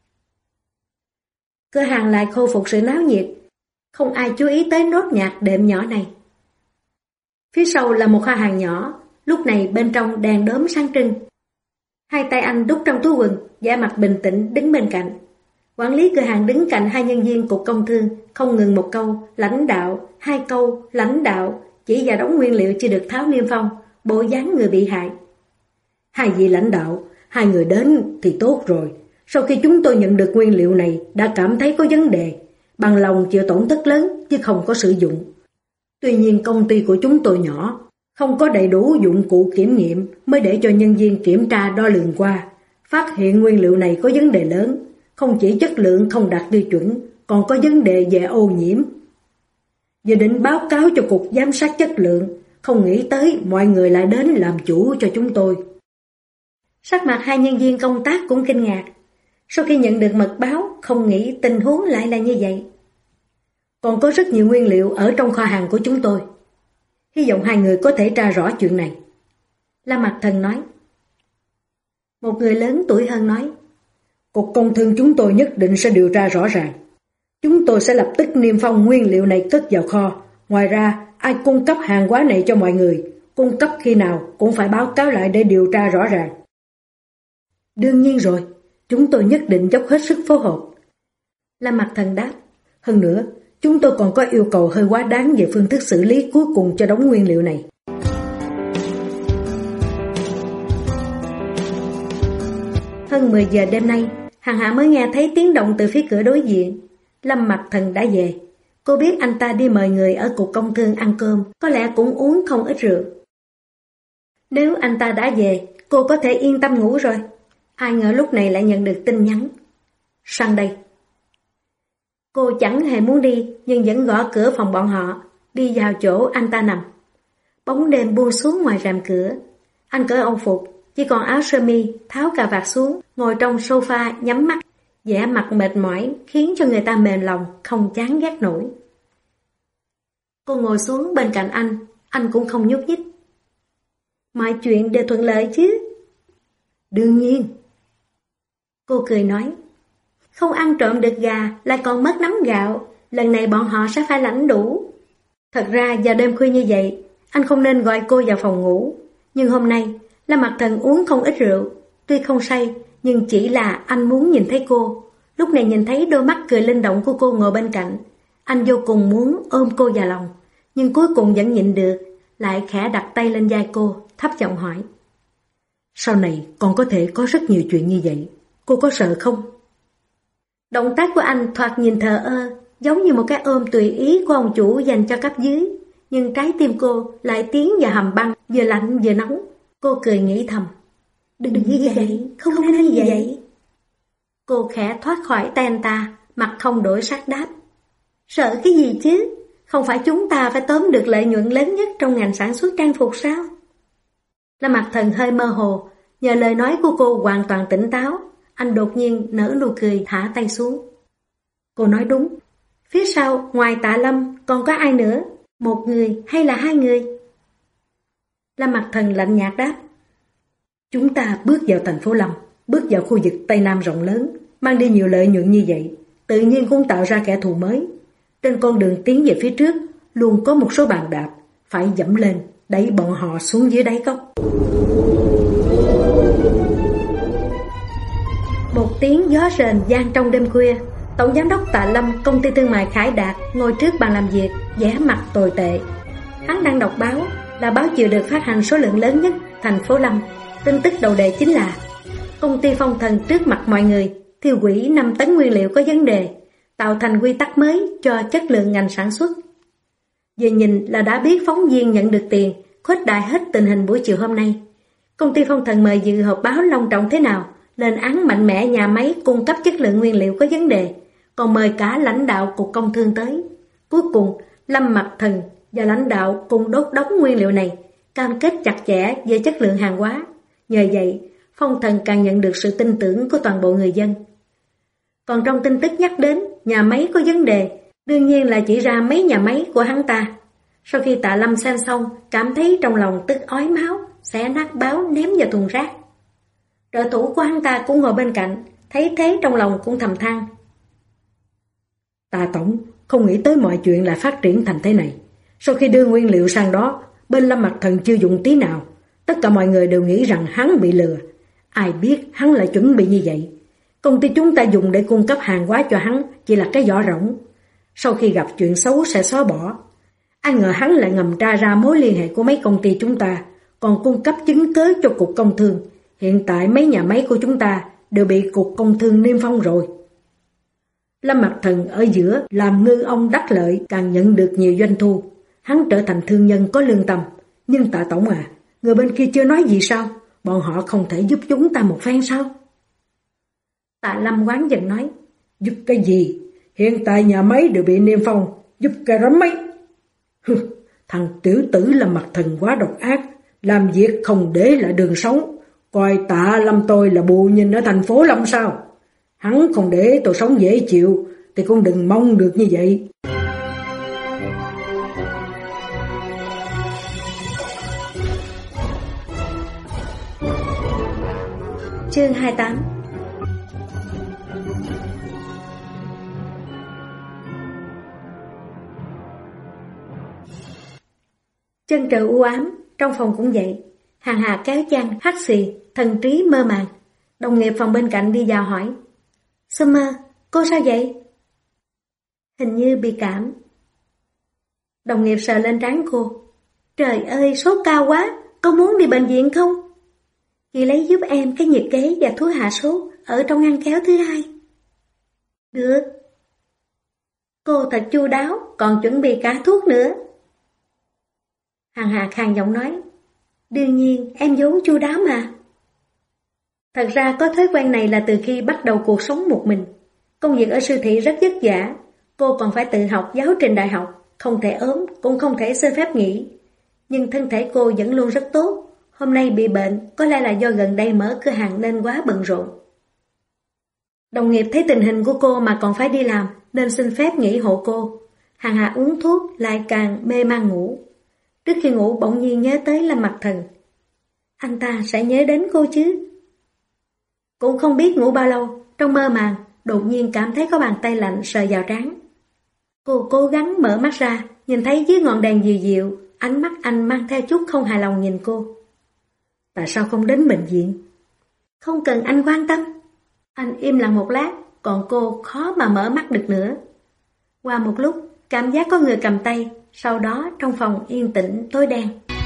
Cửa hàng lại khôi phục sự náo nhiệt, không ai chú ý tới nốt nhạc đệm nhỏ này. Phía sau là một kho hàng nhỏ, lúc này bên trong đèn đốm sáng trưng. Hai tay anh đút trong túi quần, vẻ mặt bình tĩnh đứng bên cạnh. Quản lý cửa hàng đứng cạnh hai nhân viên Cục Công Thương, không ngừng một câu, lãnh đạo, hai câu, lãnh đạo, chỉ vào đống nguyên liệu chưa được tháo niêm phong, bộ dáng người bị hại. Hai vị lãnh đạo, hai người đến thì tốt rồi. Sau khi chúng tôi nhận được nguyên liệu này, đã cảm thấy có vấn đề, bằng lòng chịu tổn thất lớn chứ không có sử dụng. Tuy nhiên công ty của chúng tôi nhỏ, không có đầy đủ dụng cụ kiểm nghiệm mới để cho nhân viên kiểm tra đo lường qua. Phát hiện nguyên liệu này có vấn đề lớn, không chỉ chất lượng không đạt tiêu chuẩn, còn có vấn đề về ô nhiễm. Giờ định báo cáo cho Cục Giám sát Chất lượng, không nghĩ tới mọi người lại đến làm chủ cho chúng tôi. Sắc mặt hai nhân viên công tác cũng kinh ngạc. Sau khi nhận được mật báo, không nghĩ tình huống lại là như vậy. Còn có rất nhiều nguyên liệu ở trong kho hàng của chúng tôi. Hy vọng hai người có thể tra rõ chuyện này. Lâm Mặc Thần nói. Một người lớn tuổi hơn nói. Cục Công Thương chúng tôi nhất định sẽ điều tra rõ ràng. Chúng tôi sẽ lập tức niêm phong nguyên liệu này cất vào kho. Ngoài ra, ai cung cấp hàng hóa này cho mọi người, cung cấp khi nào cũng phải báo cáo lại để điều tra rõ ràng. Đương nhiên rồi, chúng tôi nhất định dốc hết sức phối hợp. Lâm Mặc Thần đáp. Hơn nữa, chúng tôi còn có yêu cầu hơi quá đáng về phương thức xử lý cuối cùng cho đống nguyên liệu này. Hơn 10 giờ đêm nay, hàng hạ mới nghe thấy tiếng động từ phía cửa đối diện. Lâm Mặc Thần đã về. Cô biết anh ta đi mời người ở Cục Công Thương ăn cơm, có lẽ cũng uống không ít rượu. Nếu anh ta đã về, cô có thể yên tâm ngủ rồi. Ai ngờ lúc này lại nhận được tin nhắn. Sang đây. Cô chẳng hề muốn đi, nhưng vẫn gõ cửa phòng bọn họ, đi vào chỗ anh ta nằm. Bóng đêm buông xuống ngoài rèm cửa. Anh cởi âu phục, chỉ còn áo sơ mi, tháo cà vạt xuống, ngồi trong sofa nhắm mắt, vẻ mặt mệt mỏi khiến cho người ta mềm lòng, không chán ghét nổi. Cô ngồi xuống bên cạnh anh cũng không nhúc nhích. Mọi chuyện đều thuận lợi chứ? Đương nhiên. Cô cười nói. Không ăn trộm được gà, lại còn mất nắm gạo, lần này bọn họ sẽ phải lãnh đủ. Thật ra vào đêm khuya như vậy, anh không nên gọi cô vào phòng ngủ. Nhưng hôm nay, Lâm Mặc Thần uống không ít rượu, Tuy không say, nhưng chỉ là anh muốn nhìn thấy cô. Lúc này nhìn thấy đôi mắt cười linh động của cô ngồi bên cạnh, anh vô cùng muốn ôm cô vào lòng, nhưng cuối cùng vẫn nhịn được, lại khẽ đặt tay lên vai cô, thấp giọng hỏi. Sau này còn có thể có rất nhiều chuyện như vậy, cô có sợ không? Động tác của anh thoạt nhìn thờ ơ, giống như một cái ôm tùy ý của ông chủ dành cho cấp dưới, nhưng trái tim cô lại tiến vào hầm băng, vừa lạnh vừa nóng. Cô cười nghĩ thầm. Đừng như vậy, không nên như vậy. Cô khẽ thoát khỏi tay anh ta, mặt không đổi sắc đáp. Sợ cái gì chứ? Không phải chúng ta phải tóm được lợi nhuận lớn nhất trong ngành sản xuất trang phục sao? Lâm Mặc Thần hơi mơ hồ, nhờ lời nói của cô hoàn toàn tỉnh táo. Anh đột nhiên nở nụ cười thả tay xuống. Cô nói đúng. Phía sau ngoài Tạ Lâm còn có ai nữa? Một người hay là hai người? Lâm Mặc Thần lạnh nhạt đáp. Chúng ta bước vào thành phố Lâm, bước vào khu vực Tây Nam rộng lớn, mang đi nhiều lợi nhuận như vậy, tự nhiên cũng tạo ra kẻ thù mới. Trên con đường tiến về phía trước, luôn có một số bàn đạp, phải dẫm lên, đẩy bọn họ xuống dưới đáy cốc. Một tiếng gió rền vang trong đêm khuya. Tổng giám đốc Tạ Lâm, công ty thương mại Khải Đạt, ngồi trước bàn làm việc, vẻ mặt tồi tệ. Hắn đang đọc báo, là báo chiều được phát hành số lượng lớn nhất thành phố Lâm. Tin tức đầu đề chính là công ty Phong Thần trước mặt mọi người tiêu hủy 5 tấn nguyên liệu có vấn đề, tạo thành quy tắc mới cho chất lượng ngành sản xuất. Vừa nhìn là đã biết phóng viên nhận được tiền, khuếch đại hết tình hình buổi chiều hôm nay. Công ty Phong Thần mời dự họp báo long trọng thế nào, lên án mạnh mẽ nhà máy cung cấp chất lượng nguyên liệu có vấn đề, còn mời cả lãnh đạo Cục Công Thương tới. Cuối cùng, Lâm Mặc Thần và lãnh đạo cùng đốt đóng nguyên liệu này, cam kết chặt chẽ về chất lượng hàng hóa. Nhờ vậy, Phong Thần càng nhận được sự tin tưởng của toàn bộ người dân. Còn trong tin tức nhắc đến nhà máy có vấn đề, đương nhiên là chỉ ra mấy nhà máy của hắn ta. Sau khi Tạ Lâm xem xong, cảm thấy trong lòng tức ói máu, xé nát báo ném vào thùng rác. Trợ thủ của hắn ta cũng ngồi bên cạnh, thấy thế trong lòng cũng thầm than. Tạ Tổng, không nghĩ tới mọi chuyện lại phát triển thành thế này. Sau khi đưa nguyên liệu sang đó, bên Lâm Mặc Thần chưa dùng tí nào. Tất cả mọi người đều nghĩ rằng hắn bị lừa. Ai biết hắn lại chuẩn bị như vậy. Công ty chúng ta dùng để cung cấp hàng hóa cho hắn chỉ là cái vỏ rỗng. Sau khi gặp chuyện xấu sẽ xóa bỏ. Ai ngờ hắn lại ngầm tra ra mối liên hệ của mấy công ty chúng ta, còn cung cấp chứng cớ cho Cục Công Thương. Hiện tại mấy nhà máy của chúng ta đều bị Cục Công Thương niêm phong rồi. Lâm Mặc Thần ở giữa làm ngư ông đắc lợi, càng nhận được nhiều doanh thu. Hắn trở thành thương nhân có lương tâm. Nhưng Tạ Tổng à, người bên kia chưa nói gì sao? Bọn họ không thể giúp chúng ta một phen sao? Tạ Lâm oán giận nói. Giúp cái gì? Hiện tại nhà máy đều bị niêm phong, giúp cái rắm mấy. Thằng tiểu tử Lâm Mặc Thần quá độc ác, làm việc không để lại đường sống. Coi Tạ Lâm tôi là bù nhìn ở thành phố Lâm sao? Hắn không để tôi sống dễ chịu thì cũng đừng mong được như vậy. Chương 28. Chân trời u ám, trong phòng cũng vậy. Hàng Hà kéo chăn, hắt xì, thần trí mơ màng. Đồng nghiệp phòng bên cạnh đi vào hỏi. Summer, cô sao vậy? Hình như bị cảm. Đồng nghiệp sờ lên trán cô. Trời ơi, sốt cao quá, có muốn đi bệnh viện không? Chị lấy giúp em cái nhiệt kế và thuốc hạ sốt ở trong ngăn kéo thứ 2. Được. Cô thật chu đáo, còn chuẩn bị cả thuốc nữa. Hàng Hà khàn giọng nói. Đương nhiên, em vốn chu đáo mà. Thật ra có thói quen này là từ khi bắt đầu cuộc sống một mình. Công việc ở siêu thị rất vất vả. Cô còn phải tự học giáo trình đại học, không thể ốm, cũng không thể xin phép nghỉ. Nhưng thân thể cô vẫn luôn rất tốt. Hôm nay bị bệnh, có lẽ là do gần đây mở cửa hàng nên quá bận rộn. Đồng nghiệp thấy tình hình của cô mà còn phải đi làm, nên xin phép nghỉ hộ cô. Hàng Hà uống thuốc lại càng mê man ngủ. Trước khi ngủ bỗng nhiên nhớ tới Lâm Mặc Thần. Anh ta sẽ nhớ đến cô chứ? Cũng không biết ngủ bao lâu, trong mơ màng, đột nhiên cảm thấy có bàn tay lạnh sờ vào trán. Cô cố gắng mở mắt ra, nhìn thấy dưới ngọn đèn dịu dịu, ánh mắt anh mang theo chút không hài lòng nhìn cô. Tại sao không đến bệnh viện? Không cần anh quan tâm. Anh im lặng một lát, còn cô khó mà mở mắt được nữa. Qua một lúc, cảm giác có người cầm tay, sau đó trong phòng yên tĩnh tối đen.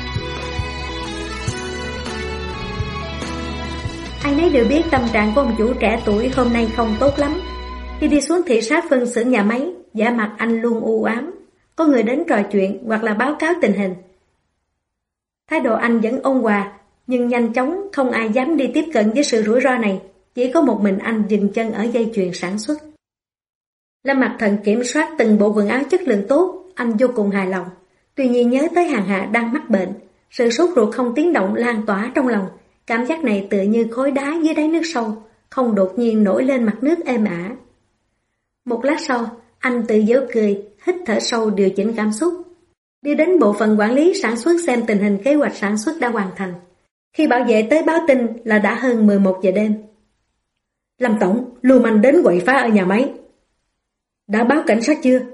Ai nấy đều biết tâm trạng của ông chủ trẻ tuổi hôm nay không tốt lắm. Khi đi xuống thị sát phân xưởng nhà máy, vẻ mặt anh luôn u ám. Có người đến trò chuyện hoặc là báo cáo tình hình. Thái độ anh vẫn ôn hòa, nhưng nhanh chóng không ai dám đi tiếp cận với sự rủi ro này. Chỉ có một mình anh dừng chân ở dây chuyền sản xuất. Lâm Mặc Thần kiểm soát từng bộ quần áo chất lượng tốt, anh vô cùng hài lòng. Tuy nhiên nhớ tới Hàn Hạ đang mắc bệnh, sự sốt ruột không tiếng động lan tỏa trong lòng. Cảm giác này tựa như khối đá dưới đáy nước sâu, không đột nhiên nổi lên mặt nước êm ả. Một lát sau, anh tự giễu cười, hít thở sâu điều chỉnh cảm xúc. Đi đến bộ phận quản lý sản xuất xem tình hình kế hoạch sản xuất đã hoàn thành. Khi bảo vệ tới báo tin là đã hơn 11 giờ đêm. Lâm tổng, lưu manh đến quậy phá ở nhà máy. Đã báo cảnh sát chưa?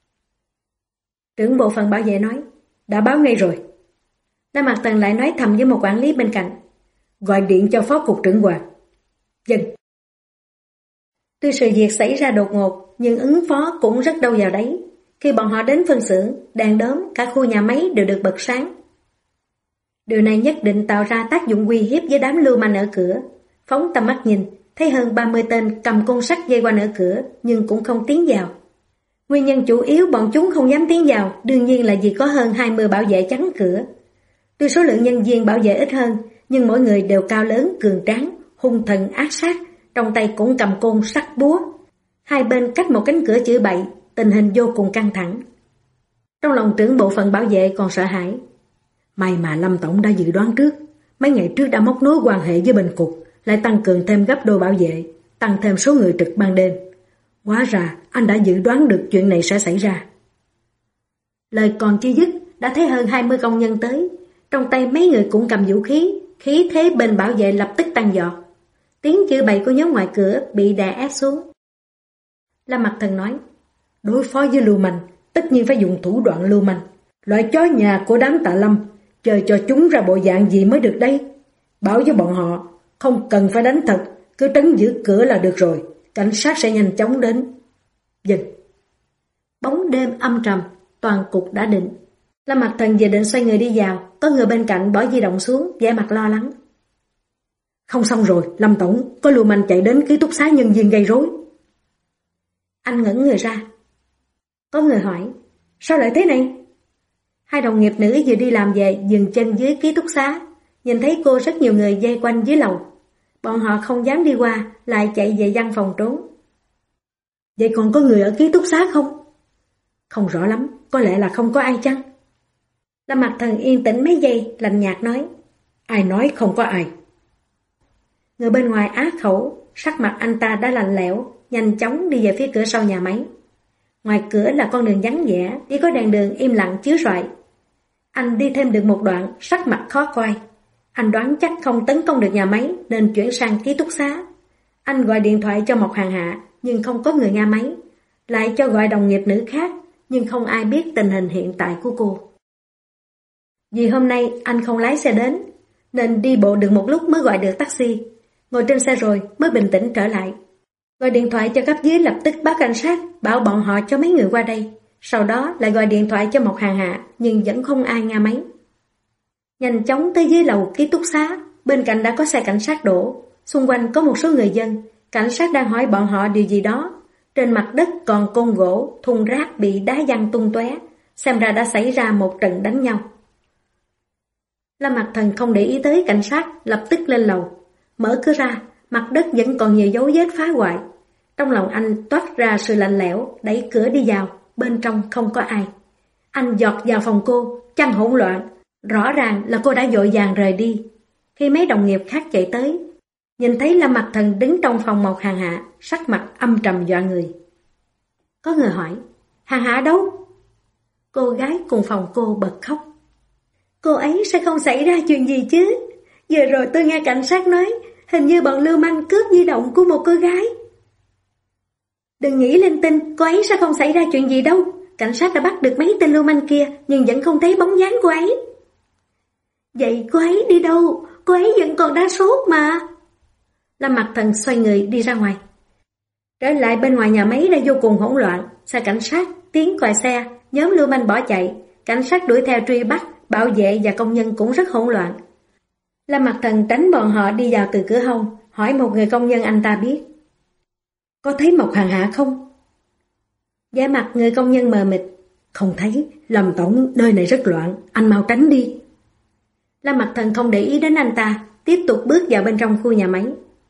Trưởng bộ phận bảo vệ nói, đã báo ngay rồi. Lâm Mặc Thần lại nói thầm với một quản lý bên cạnh, gọi điện cho phó cục trưởng Hoàng. Dân. Tuy sự việc xảy ra đột ngột, nhưng ứng phó cũng rất đâu vào đấy. Khi bọn họ đến phân xưởng, đèn đóm, cả khu nhà máy đều được bật sáng. Điều này nhất định tạo ra tác dụng uy hiếp với đám lưu manh ở cửa. Phóng tầm mắt nhìn, thấy hơn 30 tên cầm côn sắt dây quanh ở cửa, nhưng cũng không tiến vào. Nguyên nhân chủ yếu bọn chúng không dám tiến vào, đương nhiên là vì có hơn 20 bảo vệ chắn cửa. Tuy số lượng nhân viên bảo vệ ít hơn, nhưng mỗi người đều cao lớn, cường tráng, hung thần ác sát, trong tay cũng cầm côn sắt búa. Hai bên cách một cánh cửa chữ bậy, tình hình vô cùng căng thẳng. Trong lòng trưởng bộ phận bảo vệ còn sợ hãi. May mà Lâm tổng đã dự đoán trước, mấy ngày trước đã móc nối quan hệ với bên cục, lại tăng cường thêm gấp đôi bảo vệ, tăng thêm số người trực ban đêm. Hóa ra anh đã dự đoán được chuyện này sẽ xảy ra. Lời còn chưa dứt, đã thấy hơn 20 công nhân tới, trong tay mấy người cũng cầm vũ khí, khí thế bên bảo vệ lập tức tăng giọt. Tiếng chửi bậy của nhóm ngoài cửa bị đè ép xuống. Lâm Mặc Thần nói, đối phó với lưu manh, tất nhiên phải dùng thủ đoạn lưu manh, loại chó nhà của đám Tạ Lâm, chờ cho chúng ra bộ dạng gì mới được đây. Bảo với bọn họ, không cần phải đánh thật, cứ trấn giữ cửa là được rồi, cảnh sát sẽ nhanh chóng đến. Dừng. Bóng đêm âm trầm, toàn cục đã định. Lâm Mặc Thần vừa định xoay người đi vào, có người bên cạnh bỏ di động xuống, vẻ mặt lo lắng. Không xong rồi, Lâm tổng, có lưu manh chạy đến ký túc xá nhân viên gây rối. Anh ngẩn người ra. Có người hỏi, sao lại thế này? Hai đồng nghiệp nữ vừa đi làm về dừng chân dưới ký túc xá, nhìn thấy cô rất nhiều người vây quanh dưới lầu. Bọn họ không dám đi qua, lại chạy về văn phòng trốn. Vậy còn có người ở ký túc xá không? Không rõ lắm, có lẽ là không có ai chăng? Lâm Mặc Thần yên tĩnh mấy giây, lạnh nhạt nói, ai nói không có ai? Người bên ngoài á khẩu, sắc mặt anh ta đã lạnh lẽo, nhanh chóng đi về phía cửa sau nhà máy. Ngoài cửa là con đường vắng vẻ, chỉ có đèn đường im lặng chiếu rọi. Anh đi thêm được một đoạn, sắc mặt khó coi. Anh đoán chắc không tấn công được nhà máy nên chuyển sang ký túc xá. Anh gọi điện thoại cho Mộc Hàn Hạ nhưng không có người nghe máy. Lại cho gọi đồng nghiệp nữ khác nhưng không ai biết tình hình hiện tại của cô. Vì hôm nay anh không lái xe đến nên đi bộ được một lúc mới gọi được taxi. Ngồi trên xe rồi mới bình tĩnh trở lại. Gọi điện thoại cho cấp dưới lập tức báo cảnh sát, bảo bọn họ cho mấy người qua đây. Sau đó lại gọi điện thoại cho Mộc Hàn Hạ nhưng vẫn không ai nghe máy. Nhanh chóng tới dưới lầu ký túc xá, bên cạnh đã có xe cảnh sát đổ. Xung quanh có một số người dân, cảnh sát đang hỏi bọn họ điều gì đó. Trên mặt đất còn côn gỗ, thùng rác bị đá văng tung tóe, xem ra đã xảy ra một trận đánh nhau. Lâm Mặc Thần không để ý tới cảnh sát, lập tức lên lầu. Mở cửa ra, mặt đất vẫn còn nhiều dấu vết phá hoại. Trong lòng anh toát ra sự lạnh lẽo, đẩy cửa đi vào, bên trong không có ai. Anh giọt vào phòng cô, chăn hỗn loạn, rõ ràng là cô đã vội vàng rời đi. Khi mấy đồng nghiệp khác chạy tới, nhìn thấy Lâm Mặc Thần đứng trong phòng Mộc Hàn Hạ, sắc mặt âm trầm dọa người. Có người hỏi, Hàn Hạ đâu? Cô gái cùng phòng cô bật khóc. Cô ấy sẽ không xảy ra chuyện gì chứ? Vừa rồi tôi nghe cảnh sát nói, hình như bọn lưu manh cướp di động của một cô gái. Đừng nghĩ linh tinh, cô ấy sẽ không xảy ra chuyện gì đâu. Cảnh sát đã bắt được mấy tên lưu manh kia, nhưng vẫn không thấy bóng dáng cô ấy. Vậy cô ấy đi đâu? Cô ấy vẫn còn đang sốt mà. Lâm Mặc Thần xoay người đi ra ngoài. Trở lại bên ngoài nhà máy đã vô cùng hỗn loạn, xe cảnh sát, tiếng còi xe, nhóm lưu manh bỏ chạy, cảnh sát đuổi theo truy bắt, bảo vệ và công nhân cũng rất hỗn loạn. Lâm Mặc Thần tránh bọn họ đi vào từ cửa hông, hỏi một người công nhân anh ta biết. Có thấy Mộc Hàn Hạ không? Vẻ mặt người công nhân mờ mịt. Không thấy, Lâm tổng, nơi này rất loạn, anh mau tránh đi. Lâm Mặc Thần không để ý đến anh ta, tiếp tục bước vào bên trong khu nhà máy.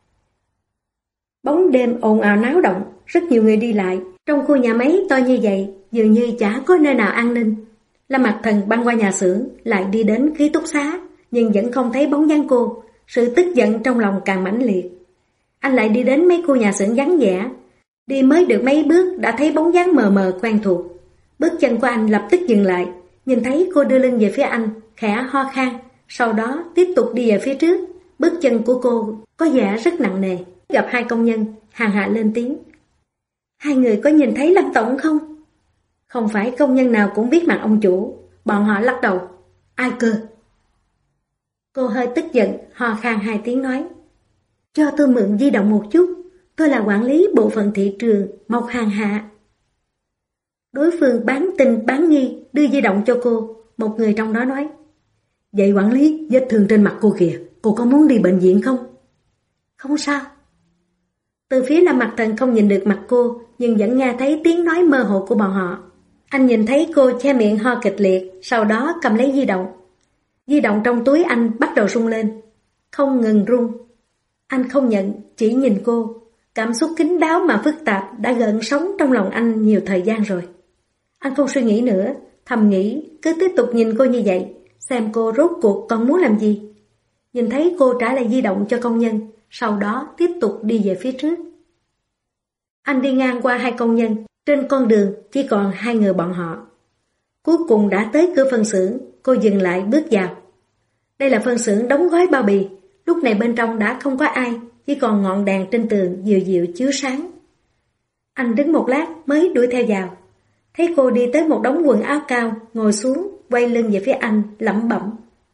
Bóng đêm ồn ào náo động, rất nhiều người đi lại. Trong khu nhà máy to như vậy, dường như chả có nơi nào an ninh. Lâm Mặc Thần băng qua nhà xưởng, lại đi đến ký túc xá, nhưng vẫn không thấy bóng dáng cô. Sự tức giận trong lòng càng mãnh liệt. Anh lại đi đến mấy khu nhà xưởng vắng vẻ. Đi mới được mấy bước đã thấy bóng dáng mờ mờ quen thuộc. Bước chân của anh lập tức dừng lại, nhìn thấy cô đưa lưng về phía anh, khẽ ho khan, sau đó tiếp tục đi về phía trước. Bước chân của cô có vẻ rất nặng nề. Gặp hai công nhân, Hàn Hạ lên tiếng. Hai người có nhìn thấy Lâm tổng không? Không phải công nhân nào cũng biết mặt ông chủ. Bọn họ lắc đầu. Ai cơ? Cô hơi tức giận, ho khan hai tiếng nói. Cho tôi mượn di động một chút. Tôi là quản lý bộ phận thị trường Mộc Hàn Hạ. Đối phương bán tin bán nghi đưa di động cho cô. Một người trong đó nói. Vậy quản lý, vết thương trên mặt cô kìa, cô có muốn đi bệnh viện không? Không sao. Từ phía Lâm Mặc Thần không nhìn được mặt cô, nhưng vẫn nghe thấy tiếng nói mơ hồ của bọn họ. Anh nhìn thấy cô che miệng ho kịch liệt, sau đó cầm lấy di động. Di động trong túi anh bắt đầu rung lên, không ngừng rung. Anh không nhận, chỉ nhìn cô. Cảm xúc kín đáo mà phức tạp đã gợn sóng trong lòng anh nhiều thời gian rồi. Anh không suy nghĩ nữa, thầm nghĩ cứ tiếp tục nhìn cô như vậy, xem cô rốt cuộc còn muốn làm gì. Nhìn thấy cô trả lại di động cho công nhân, sau đó tiếp tục đi về phía trước. Anh đi ngang qua hai công nhân, trên con đường chỉ còn hai người bọn họ. Cuối cùng đã tới cửa phân xưởng, cô dừng lại bước vào. Đây là phân xưởng đóng gói bao bì, lúc này bên trong đã không có ai, chỉ còn ngọn đèn trên tường dịu dịu chiếu sáng. Anh đứng một lát mới đuổi theo vào. Thấy cô đi tới một đống quần áo cao, ngồi xuống, quay lưng về phía anh, lẩm bẩm.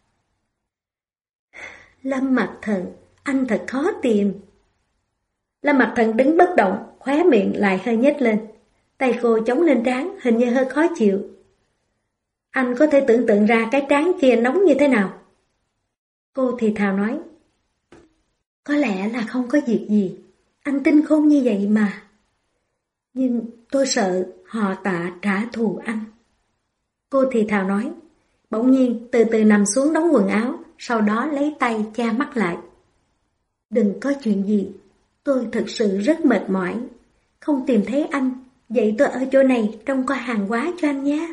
Lâm Mặc Thần, anh thật khó tìm. Lâm Mặc Thần đứng bất động, khóe miệng lại hơi nhếch lên. Tay cô chống lên trán, hình như hơi khó chịu. Anh có thể tưởng tượng ra cái trán kia nóng như thế nào? Cô thì thào nói. Có lẽ là không có việc gì. Anh tinh khôn như vậy mà. Nhưng tôi sợ họ Tạ trả thù anh. Cô thì thào nói. Bỗng nhiên từ từ nằm xuống đóng quần áo, sau đó lấy tay che mắt lại. Đừng có chuyện gì. Tôi thật sự rất mệt mỏi. Không tìm thấy anh. Vậy tôi ở chỗ này trông coi hàng hóa cho anh nhé.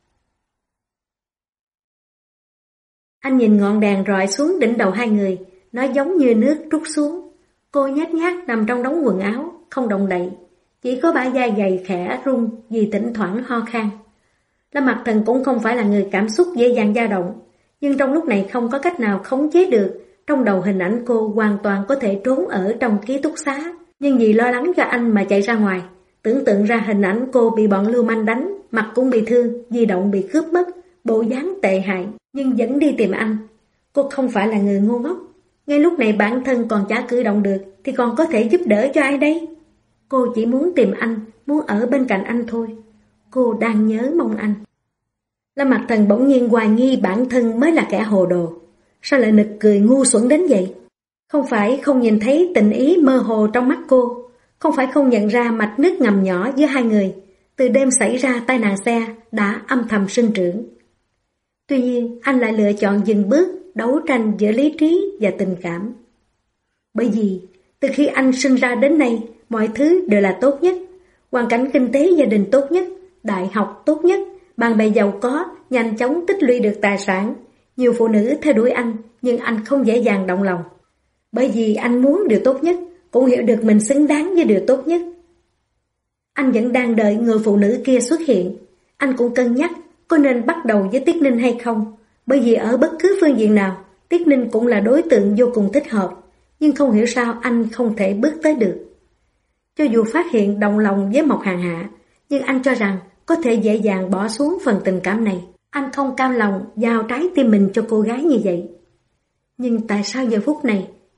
Anh nhìn ngọn đèn rọi xuống đỉnh đầu hai người. Nó giống như nước trút xuống. Cô nhát nhát nằm trong đống quần áo, không động đậy. Chỉ có bả vai gầy khẽ run vì thỉnh thoảng ho khan. Lâm Mặc Thần cũng không phải là người cảm xúc dễ dàng dao động. Nhưng trong lúc này không có cách nào khống chế được. Trong đầu hình ảnh cô hoàn toàn có thể trốn ở trong ký túc xá. Nhưng vì lo lắng cho anh mà chạy ra ngoài. Tưởng tượng ra hình ảnh cô bị bọn lưu manh đánh, mặt cũng bị thương, di động bị cướp mất, bộ dáng tệ hại, nhưng vẫn đi tìm anh. Cô không phải là người ngu ngốc. Ngay lúc này bản thân còn chả cử động được, thì còn có thể giúp đỡ cho ai đây? Cô chỉ muốn tìm anh, muốn ở bên cạnh anh thôi. Cô đang nhớ mong anh. Lâm Mặc Thần bỗng nhiên hoài nghi bản thân mới là kẻ hồ đồ. Sao lại nực cười ngu xuẩn đến vậy? Không phải không nhìn thấy tình ý mơ hồ trong mắt cô. Không phải không nhận ra mạch nước ngầm nhỏ giữa hai người. Từ đêm xảy ra tai nạn xe đã âm thầm sinh trưởng. Tuy nhiên anh lại lựa chọn dừng bước, đấu tranh giữa lý trí và tình cảm. Bởi vì từ khi anh sinh ra đến nay, mọi thứ đều là tốt nhất. Hoàn cảnh kinh tế gia đình tốt nhất, đại học tốt nhất, bạn bè giàu có, nhanh chóng tích lũy được tài sản. Nhiều phụ nữ theo đuổi anh, nhưng anh không dễ dàng động lòng. Bởi vì anh muốn điều tốt nhất, cũng hiểu được mình xứng đáng với điều tốt nhất. Anh vẫn đang đợi người phụ nữ kia xuất hiện. Anh cũng cân nhắc có nên bắt đầu với Tiết Ninh hay không. Bởi vì ở bất cứ phương diện nào, Tiết Ninh cũng là đối tượng vô cùng thích hợp. Nhưng không hiểu sao anh không thể bước tới được. Cho dù phát hiện đồng lòng với Mộc Hàn Hạ, nhưng anh cho rằng có thể dễ dàng bỏ xuống phần tình cảm này. Anh không cam lòng giao trái tim mình cho cô gái như vậy. Nhưng tại sao giờ phút này,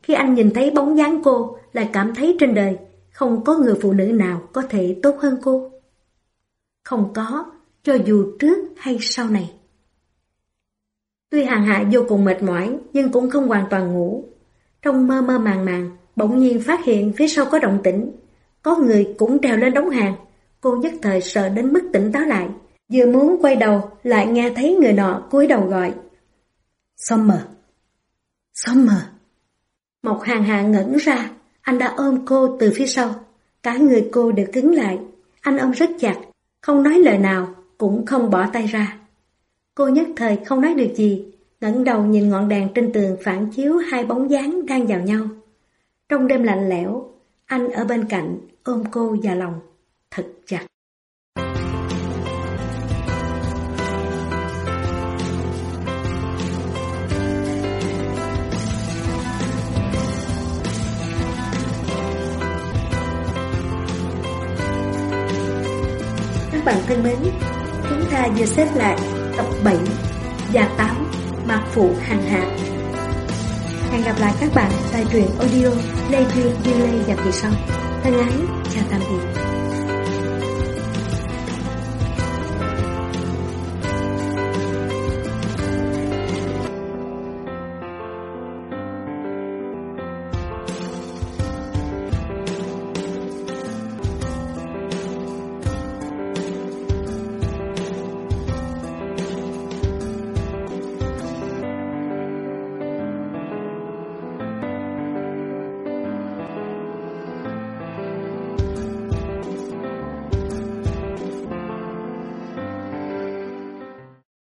Khi anh nhìn thấy bóng dáng cô, lại cảm thấy trên đời không có người phụ nữ nào có thể tốt hơn cô. Không có, cho dù trước hay sau này. Tuy Hàng Hạ vô cùng mệt mỏi, nhưng cũng không hoàn toàn ngủ. Trong mơ mơ màng màng, bỗng nhiên phát hiện phía sau có động tĩnh. Có người cũng trèo lên đống hàng. Cô nhất thời sợ đến mức tỉnh táo lại. Vừa muốn quay đầu, lại nghe thấy người nọ cúi đầu gọi. Summer! Summer! Mộc Hàng Hạ ngẩn ra, anh đã ôm cô từ phía sau. Cả người cô đều cứng lại. Anh ôm rất chặt, không nói lời nào, cũng không bỏ tay ra. Cô nhất thời không nói được gì, ngẩng đầu nhìn ngọn đèn trên tường phản chiếu hai bóng dáng đang vào nhau. Trong đêm lạnh lẽo, anh ở bên cạnh ôm cô vào lòng, thật chặt. Các bạn thân mến, chúng ta vừa xếp lại tập 7 và 8 Mạc Phụ Hàng Hạ. Hẹn gặp lại các bạn tại truyện audio Lê Duyên Duyên Lê và kỳ sau. Thân ái, chào tạm biệt.